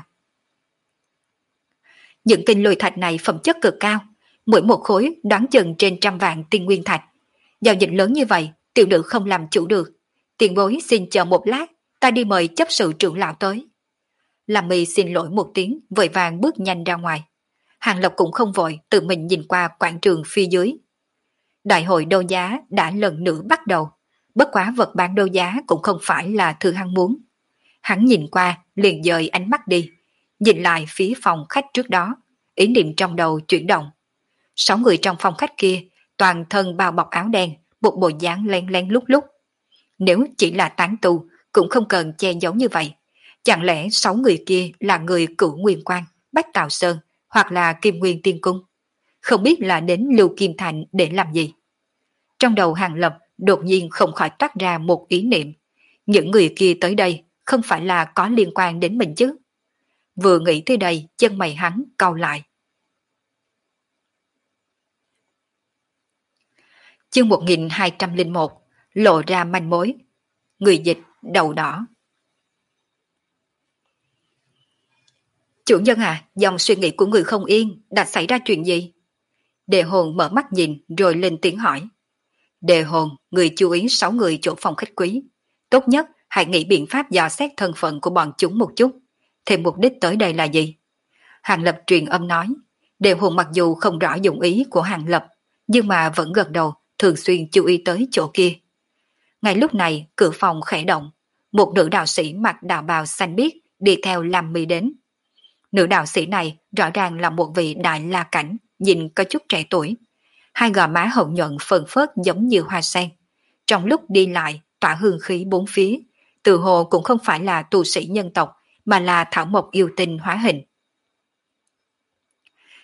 Những kinh lôi thạch này phẩm chất cực cao, mỗi một khối đoán chừng trên 100 vạn tiên nguyên thạch. Giao dịch lớn như vậy, tiểu nữ không làm chủ được. Tiền bối xin chờ một lát, ta đi mời chấp sự trưởng lão tới. Lam Mi xin lỗi một tiếng, vội vàng bước nhanh ra ngoài. Hàng Lập cũng không vội, tự mình nhìn qua quảng trường phía dưới. Đại hội đấu giá đã lần nữa bắt đầu, bất quá vật bán đấu giá cũng không phải là thứ hắn muốn. Hắn nhìn qua, liền dời ánh mắt đi, nhìn lại phía phòng khách trước đó, ý niệm trong đầu chuyển động. 6 người trong phòng khách kia, toàn thân bao bọc áo đen, một bộ dáng len len lúc lúc. Nếu chỉ là tán tu, cũng không cần che giấu như vậy. Chẳng lẽ 6 người kia là người Cửu Nguyên Quan, Bách Tào Sơn, hoặc là Kim Nguyên Tiên Cung? Không biết là đến Lưu Kim Thành để làm gì? Trong đầu Hàng Lập đột nhiên không khỏi toát ra một ý niệm. Những người kia tới đây không phải là có liên quan đến mình chứ? Vừa nghĩ tới đây, chân mày hắn cau lại. Chương 1201, lộ ra manh mối. Người dịch đầu đỏ. Chủ nhân à, dòng suy nghĩ của người không yên, đã xảy ra chuyện gì? Đề Hồn mở mắt nhìn rồi lên tiếng hỏi. Đề Hồn, người chú ý 6 người chỗ phòng khách quý. Tốt nhất hãy nghĩ biện pháp dò xét thân phận của bọn chúng một chút. Thêm mục đích tới đây là gì? Hàng Lập truyền âm nói. Đề Hồn mặc dù không rõ dụng ý của Hàng Lập, nhưng mà vẫn gật đầu, thường xuyên chú ý tới chỗ kia. Ngay lúc này, cửa phòng khẽ động. Một nữ đạo sĩ mặc đạo bào xanh biếc đi theo Lam Mi đến. Nữ đạo sĩ này rõ ràng là một vị đại la cảnh, nhìn có chút trẻ tuổi. 2 gò má hậu nhuận phơn phớt giống như hoa sen. Trong lúc đi lại, tỏa hương khí 4 phía, tự hồ cũng không phải là tu sĩ nhân tộc, mà là thảo mộc yêu tinh hóa hình.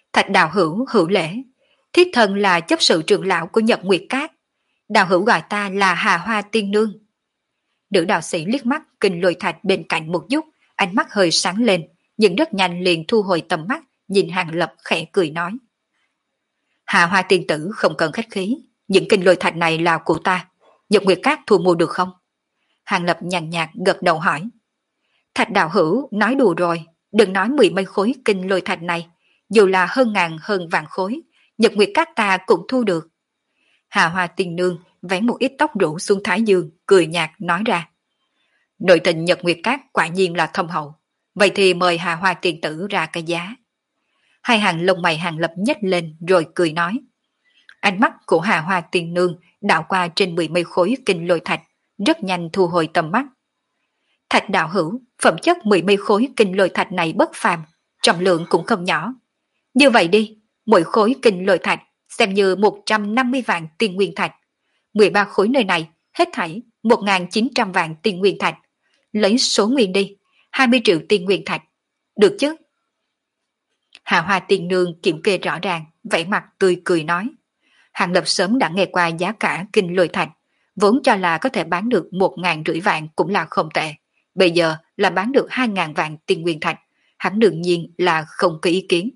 Thạch đạo hữu hữu lễ, thiết thân là chấp sự trưởng lão của Nhật Nguyệt Các. Đạo hữu gọi ta là Hà Hoa Tiên Nương. Nữ đạo sĩ liếc mắt Kinh Lôi Thạch bên cạnh một chút, ánh mắt hơi sáng lên, nhưng rất nhanh liền thu hồi tầm mắt, nhìn Hàng Lập khẽ cười nói. Hà Hoa tiên tử không cần khách khí, những Kinh Lôi Thạch này là của ta, Nhật Nguyệt Các thu mua được không? Hàng Lập nhàn nhạt gật đầu hỏi. Thạch đạo hữu nói đùa rồi, đừng nói 10 mấy khối Kinh Lôi Thạch này, dù là hơn ngàn hơn vạn khối, Nhật Nguyệt Các ta cũng thu được. Hà Hoa tiên nương vén một ít tóc rủ xuống thái dương, cười nhạt nói ra. Nội tình Nhật Nguyệt Các quả nhiên là thâm hậu, vậy thì mời Hà Hoa tiên tử ra cái giá. Hai hàng lông mày Hàng Lập nhếch lên rồi cười nói. Ánh mắt của Hà Hoa tiên nương đảo qua trên 10 mấy khối Kinh Lôi Thạch, rất nhanh thu hồi tầm mắt. Thạch đạo hữu, phẩm chất 10 mấy khối Kinh Lôi Thạch này bất phàm, trọng lượng cũng không nhỏ. Như vậy đi, mỗi khối Kinh Lôi Thạch xem như 150 vạn tiên nguyên thạch. 13 khối nơi này, hết thảy 1.900 vạn tiên nguyên thạch. Lấy số nguyên đi, 20 triệu tiên nguyên thạch. Được chứ? Hạ Hoa tiên nương kiểm kê rõ ràng, vẻ mặt tươi cười nói. Hàng Lập sớm đã nghe qua giá cả Kinh Lôi Thạch, vốn cho là có thể bán được 1.500 vạn cũng là không tệ. Bây giờ là bán được 2.000 vạn tiên nguyên thạch, hắn đương nhiên là không có ý kiến.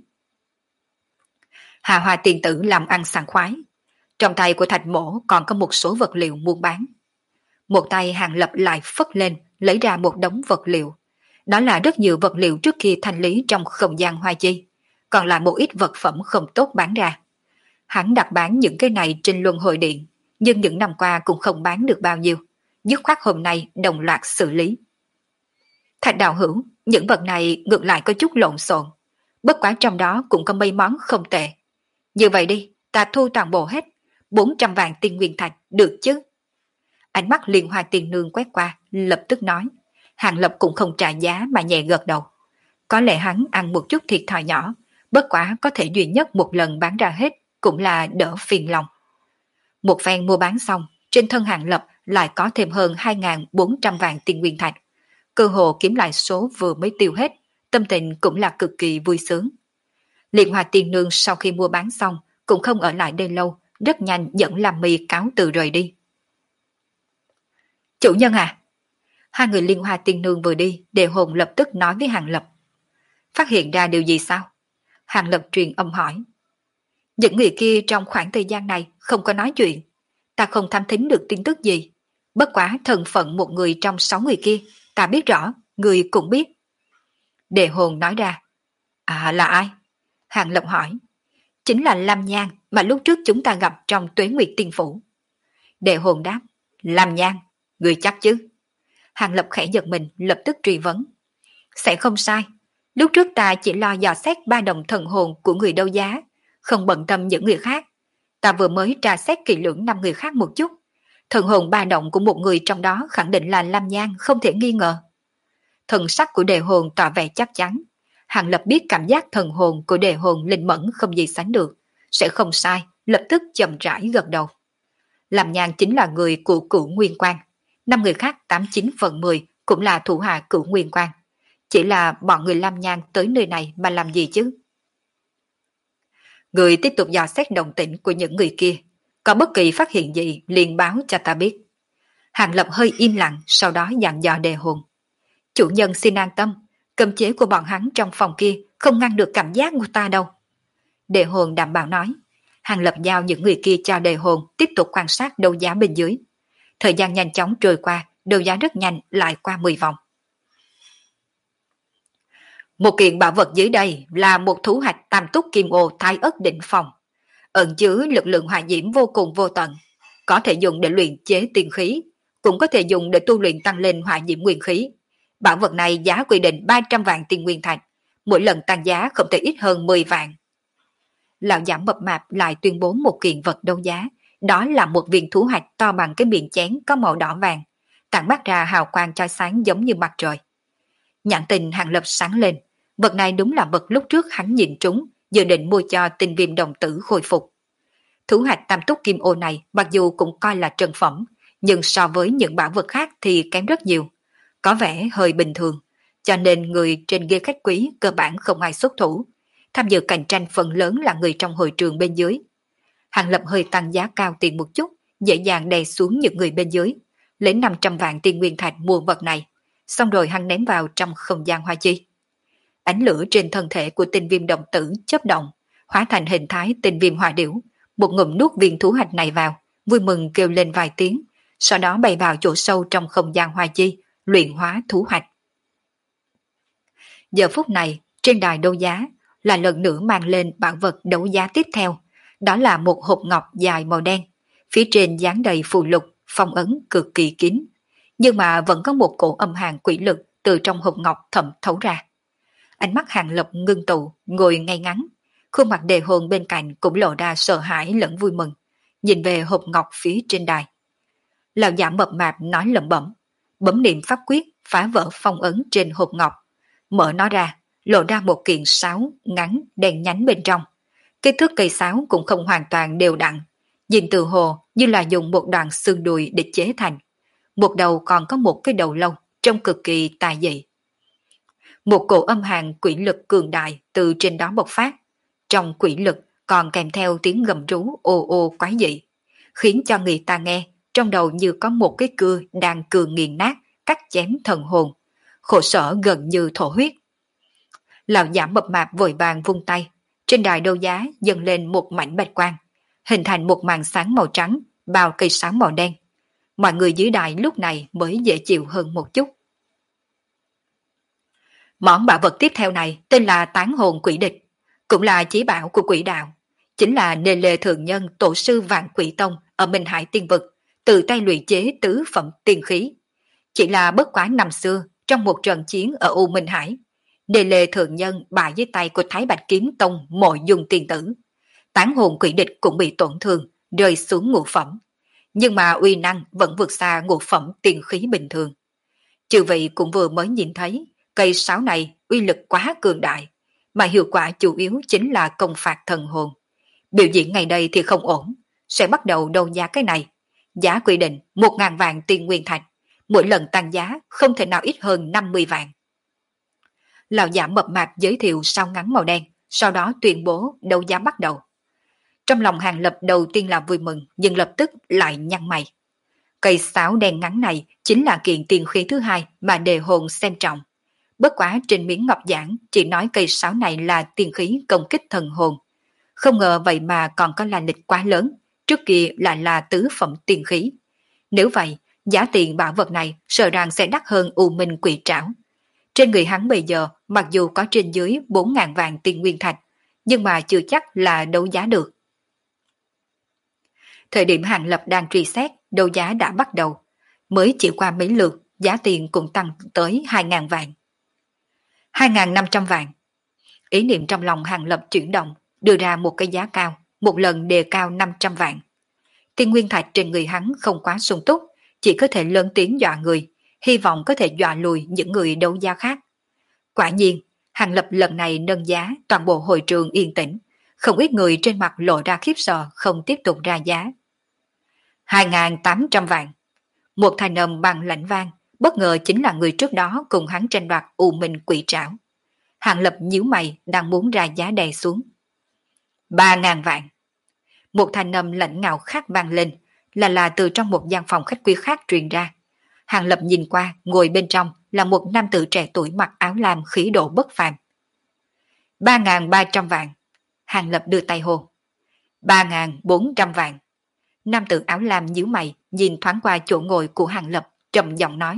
Hà Hoa tiên tử làm ăn sảng khoái. Trong tay của Thạch mổ còn có một số vật liệu mua bán. Một tay Hàng Lập lại phất lên, lấy ra một đống vật liệu. Đó là rất nhiều vật liệu trước khi thanh lý trong không gian hoa chi, còn là một ít vật phẩm không tốt bán ra. Hắn đặt bán những cái này trên luân hồi điện, nhưng những năm qua cũng không bán được bao nhiêu. Dứt khoát hôm nay đồng loạt xử lý. Thạch đạo hữu, những vật này ngược lại có chút lộn xộn. Bất quá trong đó cũng có mấy món không tệ. Như vậy đi, ta thu toàn bộ hết, 400 vạn tiên nguyên thạch, được chứ? Ánh mắt Liên Hoa tiên nương quét qua, lập tức nói. Hàng Lập cũng không trả giá mà nhẹ gật đầu. Có lẽ hắn ăn một chút thiệt thòi nhỏ, bất quá có thể duy nhất một lần bán ra hết, cũng là đỡ phiền lòng. Một phen mua bán xong, trên thân Hàng Lập lại có thêm hơn 2.400 vạn tiên nguyên thạch. Cơ hồ kiếm lại số vừa mới tiêu hết, tâm tình cũng là cực kỳ vui sướng. Liên Hoa tiên nương sau khi mua bán xong, cũng không ở lại đây lâu, rất nhanh dẫn Lam Mi cáo từ rời đi. Chủ nhân à! Hai người Liên Hoa tiên nương vừa đi, Đề Hồn lập tức nói với Hàng Lập. Phát hiện ra điều gì sao? Hàng Lập truyền âm hỏi. Những người kia trong khoảng thời gian này không có nói chuyện, ta không tham thính được tin tức gì. Bất quá thân phận một người trong 6 người kia, ta biết rõ, người cũng biết. Đề Hồn nói ra. À, là ai? Hàng Lập hỏi. Chính là Lam Nhan mà lúc trước chúng ta gặp trong Tuế Nguyệt Tiên Phủ. Đề Hồn đáp. Lam Nhan, người chắc chứ? Hàng Lập khẽ giật mình, lập tức truy vấn. Sẽ không sai. Lúc trước ta chỉ lo dò xét ba đồng thần hồn của người đấu giá, không bận tâm những người khác. Ta vừa mới tra xét kỹ lưỡng 5 người khác một chút. Thần hồn ba động của một người trong đó khẳng định là Lam Nhan, không thể nghi ngờ. Thần sắc của Đề Hồn tỏ vẻ chắc chắn. Hàng Lập biết cảm giác thần hồn của Đề Hồn linh mẫn không gì sánh được, sẽ không sai, lập tức chậm rãi gật đầu. Lam Nhan chính là người của Cửu Nguyên Quang, 5 người khác 89/10 cũng là thủ hạ Cửu Nguyên Quang. Chỉ là bọn người Lam Nhan tới nơi này mà làm gì chứ? Người tiếp tục dò xét động tĩnh của những người kia, có bất kỳ phát hiện gì liền báo cho ta biết. Hàng Lập hơi im lặng, sau đó dặn dò Đề Hồn. Chủ nhân xin an tâm, cấm chế của bọn hắn trong phòng kia không ngăn được cảm giác của ta đâu. Đề Hồn đảm bảo nói. Hàng Lập giao những người kia cho Đề Hồn tiếp tục quan sát đấu giá bên dưới. Thời gian nhanh chóng trôi qua, đấu giá rất nhanh lại qua 10 vòng. Một kiện bảo vật dưới đây là một thú hạch tam túc kim ô thái ất định phong, ẩn chứa lực lượng hỏa diễm vô cùng vô tận, có thể dùng để luyện chế tiên khí, cũng có thể dùng để tu luyện tăng lên hỏa diễm nguyên khí. Bảo vật này giá quy định 300 vạn tiên nguyên thạch, mỗi lần tăng giá không thể ít hơn 10 vạn. Lão giả mập mạp lại tuyên bố một kiện vật đấu giá, đó là một viên thú hạch to bằng cái miệng chén có màu đỏ vàng, tản mát ra hào quang chói sáng giống như mặt trời. Nhãn tình Hàng Lập sáng lên, vật này đúng là vật lúc trước hắn nhìn trúng, dự định mua cho Tinh Viêm đồng tử khôi phục. Thú hạch tam túc kim ô này mặc dù cũng coi là trân phẩm, nhưng so với những bảo vật khác thì kém rất nhiều, có vẻ hơi bình thường, cho nên người trên ghế khách quý cơ bản không ai xuất thủ. tham dự cạnh tranh phần lớn là người trong hội trường bên dưới. Hàng Lập hơi tăng giá cao tiền một chút, dễ dàng đè xuống những người bên dưới, lấy 500 vạn tiên nguyên thạch mua vật này, xong rồi hắn ném vào trong không gian hoa chi. Ánh lửa trên thân thể của tinh viêm đồng tử chớp động, hóa thành hình thái tinh viêm hỏa điểu, một ngụm nuốt viên thú hạch này vào, vui mừng kêu lên vài tiếng, sau đó bay vào chỗ sâu trong không gian hoa chi, luyện hóa thú hạch. Giờ phút này, trên đài đấu giá, là lần nữa mang lên bảo vật đấu giá tiếp theo, đó là một hộp ngọc dài màu đen, phía trên dán đầy phù lục, phong ấn cực kỳ kín, nhưng mà vẫn có một cổ âm hàn quỷ lực từ trong hộp ngọc thẩm thấu ra. Ánh mắt Hàng Lập ngưng tụ, ngồi ngay ngắn, khuôn mặt đề hồn bên cạnh cũng lộ ra sợ hãi lẫn vui mừng, nhìn về hộp ngọc phía trên đài. Lão giả mập mạp nói lẩm bẩm, bấm niệm pháp quyết phá vỡ phong ấn trên hộp ngọc, mở nó ra, lộ ra một kiện sáo ngắn đen nhánh bên trong. Kích thước cây sáo cũng không hoàn toàn đều đặn, nhìn từ hồ như là dùng một đoạn xương đùi để chế thành. Một đầu còn có một cái đầu lâu, trông cực kỳ tà dị. Một cổ âm hàn quỷ lực cường đại từ trên đó bộc phát. Trong quỷ lực còn kèm theo tiếng gầm rú ồ ồ quái dị, khiến cho người ta nghe trong đầu như có một cái cưa đang cường nghiền nát, cắt chém thần hồn, khổ sở gần như thổ huyết. Lão giả mập mạp vội vàng vung tay, trên đài đấu giá dâng lên một mảnh bạch quang, hình thành một màn sáng màu trắng bao cây sáng màu đen. Mọi người dưới đài lúc này mới dễ chịu hơn một chút. Món bảo vật tiếp theo này tên là Tán hồn quỷ địch, cũng là chí bảo của quỷ đạo, chính là Nê Lê Thượng Nhân tổ sư Vạn Quỷ Tông ở Minh Hải Tiên Vực, tự tay luyện chế tứ phẩm tiên khí. Chỉ là bất quá năm xưa, trong một trận chiến ở U Minh Hải, Nê Lê Thượng Nhân bại dưới tay của Thái Bạch Kiếm Tông Mộ Dung Tiên Tử. Tán hồn quỷ địch cũng bị tổn thương, rơi xuống ngũ phẩm. Nhưng mà uy năng vẫn vượt xa ngũ phẩm tiên khí bình thường. Chư vị cũng vừa mới nhìn thấy, cây sáo này uy lực quá cường đại, mà hiệu quả chủ yếu chính là công phạt thần hồn. Biểu diễn ngày đây thì không ổn, sẽ bắt đầu đấu giá cái này. Giá quy định 1.000 vạn tiên nguyên thạch, mỗi lần tăng giá không thể nào ít hơn 50 vạn. Lão giả mập mạp giới thiệu sao ngắn màu đen, sau đó tuyên bố đấu giá bắt đầu. Trong lòng Hàng Lập đầu tiên là vui mừng, nhưng lập tức lại nhăn mày. Cây sáo đen ngắn này chính là kiện tiên khí thứ hai mà đề hồn xem trọng. Bất quá trên miếng ngọc giảng chỉ nói cây sáo này là tiên khí công kích thần hồn. Không ngờ vậy mà còn có là lịch quá lớn, trước kia lại là tứ phẩm tiên khí. Nếu vậy, giá tiền bảo vật này sợ rằng sẽ đắt hơn U Minh Quỷ Trảo. Trên người hắn bây giờ mặc dù có trên dưới 4.000 vạn tiên nguyên thạch, nhưng mà chưa chắc là đấu giá được. Thời điểm Hàng Lập đang truy xét, đấu giá đã bắt đầu. Mới chỉ qua mấy lượt, giá tiền cũng tăng tới 2.000 vạn. 2.500 vạn. Ý niệm trong lòng Hàng Lập chuyển động, đưa ra một cái giá cao, một lần đề cao 500 vạn. Tiên nguyên thạch trên người hắn không quá sung túc, chỉ có thể lớn tiếng dọa người, hy vọng có thể dọa lùi những người đấu giá khác. Quả nhiên, Hàng Lập lần này nâng giá, toàn bộ hội trường yên tĩnh, không ít người trên mặt lộ ra khiếp sợ không tiếp tục ra giá. 2.800 vạn. Một thanh âm bằng lãnh vang, bất ngờ chính là người trước đó cùng hắn tranh đoạt U Minh Quỷ Trảo. Hàng Lập nhíu mày đang muốn ra giá đè xuống. 3.000 vạn. Một thanh âm lạnh ngạo khác vang lên, là từ trong một gian phòng khách quý khác truyền ra. Hàng Lập nhìn qua, ngồi bên trong là một nam tử trẻ tuổi mặc áo lam khí độ bất phàm. 3.300 vạn. Hàng Lập đưa tay hô. 3.400 vạn. Nam tử áo lam nhíu mày, nhìn thoáng qua chỗ ngồi của Hàng Lập, trầm giọng nói.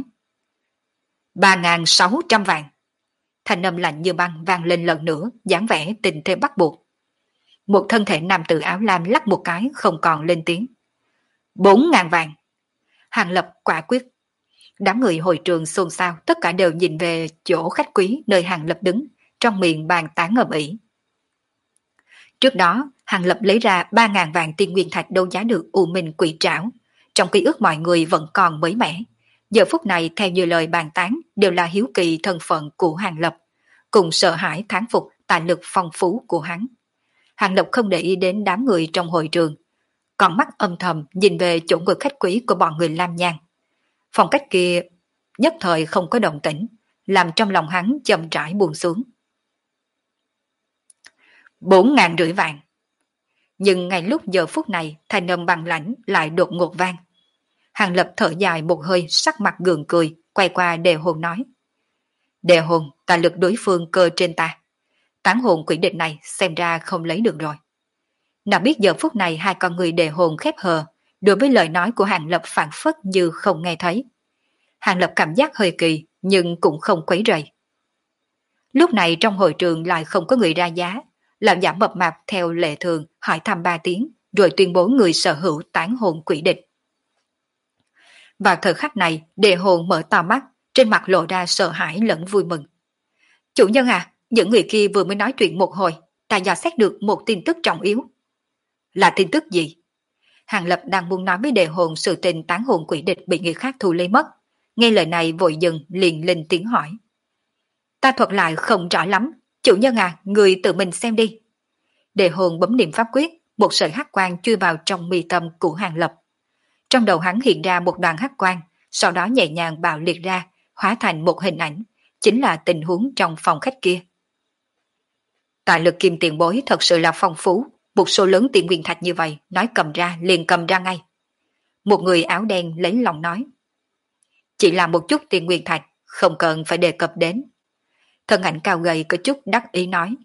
3.600 vạn. Thanh âm lạnh như băng vang lên lần nữa, dáng vẻ tình thế bắt buộc. Một thân thể nam tử áo lam lắc một cái không còn lên tiếng. 4.000 vạn. Hàng Lập quả quyết. Đám người hội trường xôn xao, tất cả đều nhìn về chỗ khách quý nơi Hàng Lập đứng, trong miệng bàn tán ầm ĩ. Trước đó, Hàng Lập lấy ra 3.000 vạn tiên nguyên thạch đấu giá được U Minh Quỷ Trảo, trong ký ức mọi người vẫn còn mới mẻ. Giờ phút này theo như lời bàn tán đều là hiếu kỳ thân phận của Hàng Lập, cùng sợ hãi thán phục tài lực phong phú của hắn. Hàng Lập không để ý đến đám người trong hội trường, còn mắt âm thầm nhìn về chỗ ngồi khách quý của bọn người Lam Nhan. Phong cách kia nhất thời không có động tĩnh, làm trong lòng hắn chậm rãi buông xuống. 4.500.000. Nhưng ngay lúc giờ phút này, thanh âm bằng lãnh lại đột ngột vang. Hàng Lập thở dài một hơi, sắc mặt gượng cười, quay qua Đề Hồn nói. Đề Hồn, ta lực đối phương cơ trên ta. Tán hồn quỷ địch này xem ra không lấy được rồi. Nào biết giờ phút này hai con người Đề Hồn khép hờ, đối với lời nói của Hàng Lập phản phất như không nghe thấy. Hàng Lập cảm giác hơi kỳ, nhưng cũng không quấy rầy. Lúc này trong hội trường lại không có người ra giá, làm giả mập mạp theo lệ thường hỏi thăm 3 tiếng, rồi tuyên bố người sở hữu tán hồn quỷ địch. Vào thời khắc này, Đề Hồn mở to mắt, trên mặt lộ ra sợ hãi lẫn vui mừng. Chủ nhân à, những người kia vừa mới nói chuyện một hồi, ta dò xét được một tin tức trọng yếu. Là tin tức gì? Hàng Lập đang muốn nói với Đề Hồn sự tình tán hồn quỷ địch bị người khác thu lấy mất. Nghe lời này vội dừng liền lên tiếng hỏi. Ta thuật lại không rõ lắm, chủ nhân à, người tự mình xem đi. Đề Hồn bấm niệm pháp quyết, một sợi hắc quang chui vào trong mi tâm của Hàng Lập. Trong đầu hắn hiện ra một đoàn hắc quang, sau đó nhẹ nhàng bạo liệt ra, hóa thành một hình ảnh, chính là tình huống trong phòng khách kia. Tài lực kim tiền bối thật sự là phong phú, một số lớn tiền nguyên thạch như vậy, nói cầm ra liền cầm ra ngay. Một người áo đen lấy lòng nói. Chỉ là một chút tiền nguyên thạch, không cần phải đề cập đến. Thân ảnh cao gầy có chút đắc ý nói.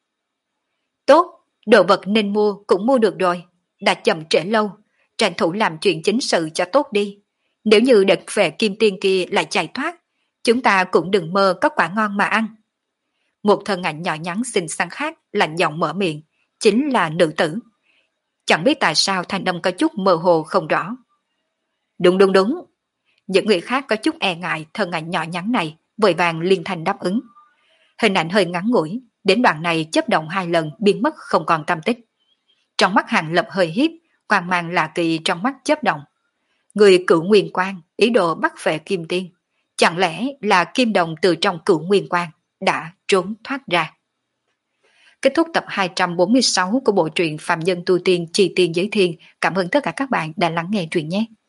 Tốt, đồ vật nên mua cũng mua được rồi, đã chậm trễ lâu, tranh thủ làm chuyện chính sự cho tốt đi. Nếu như đợt về kim tiên kia lại chạy thoát, chúng ta cũng đừng mơ có quả ngon mà ăn. Một thân ảnh nhỏ nhắn xinh xắn khác lạnh giọng mở miệng, chính là nữ tử. Chẳng biết tại sao thanh âm có chút mơ hồ không rõ. Đúng đúng đúng. Những người khác có chút e ngại thân ảnh nhỏ nhắn này, vội vàng liên thanh đáp ứng. Hình ảnh hơi ngắn ngủi, đến đoạn này chớp động 2 lần biến mất không còn tăm tích. Trong mắt Hàng Lập hơi hiếp, quang mang lạ kỳ trong mắt chớp động. Người cửu nguyên quang, ý đồ bắt về kim tiên. Chẳng lẽ là kim đồng từ trong cửu nguyên quang đã trốn thoát ra? Kết thúc tập 246 của bộ truyện Phạm Nhân Tu Tiên Chi Tiên Giới Thiên. Cảm ơn tất cả các bạn đã lắng nghe truyện nhé.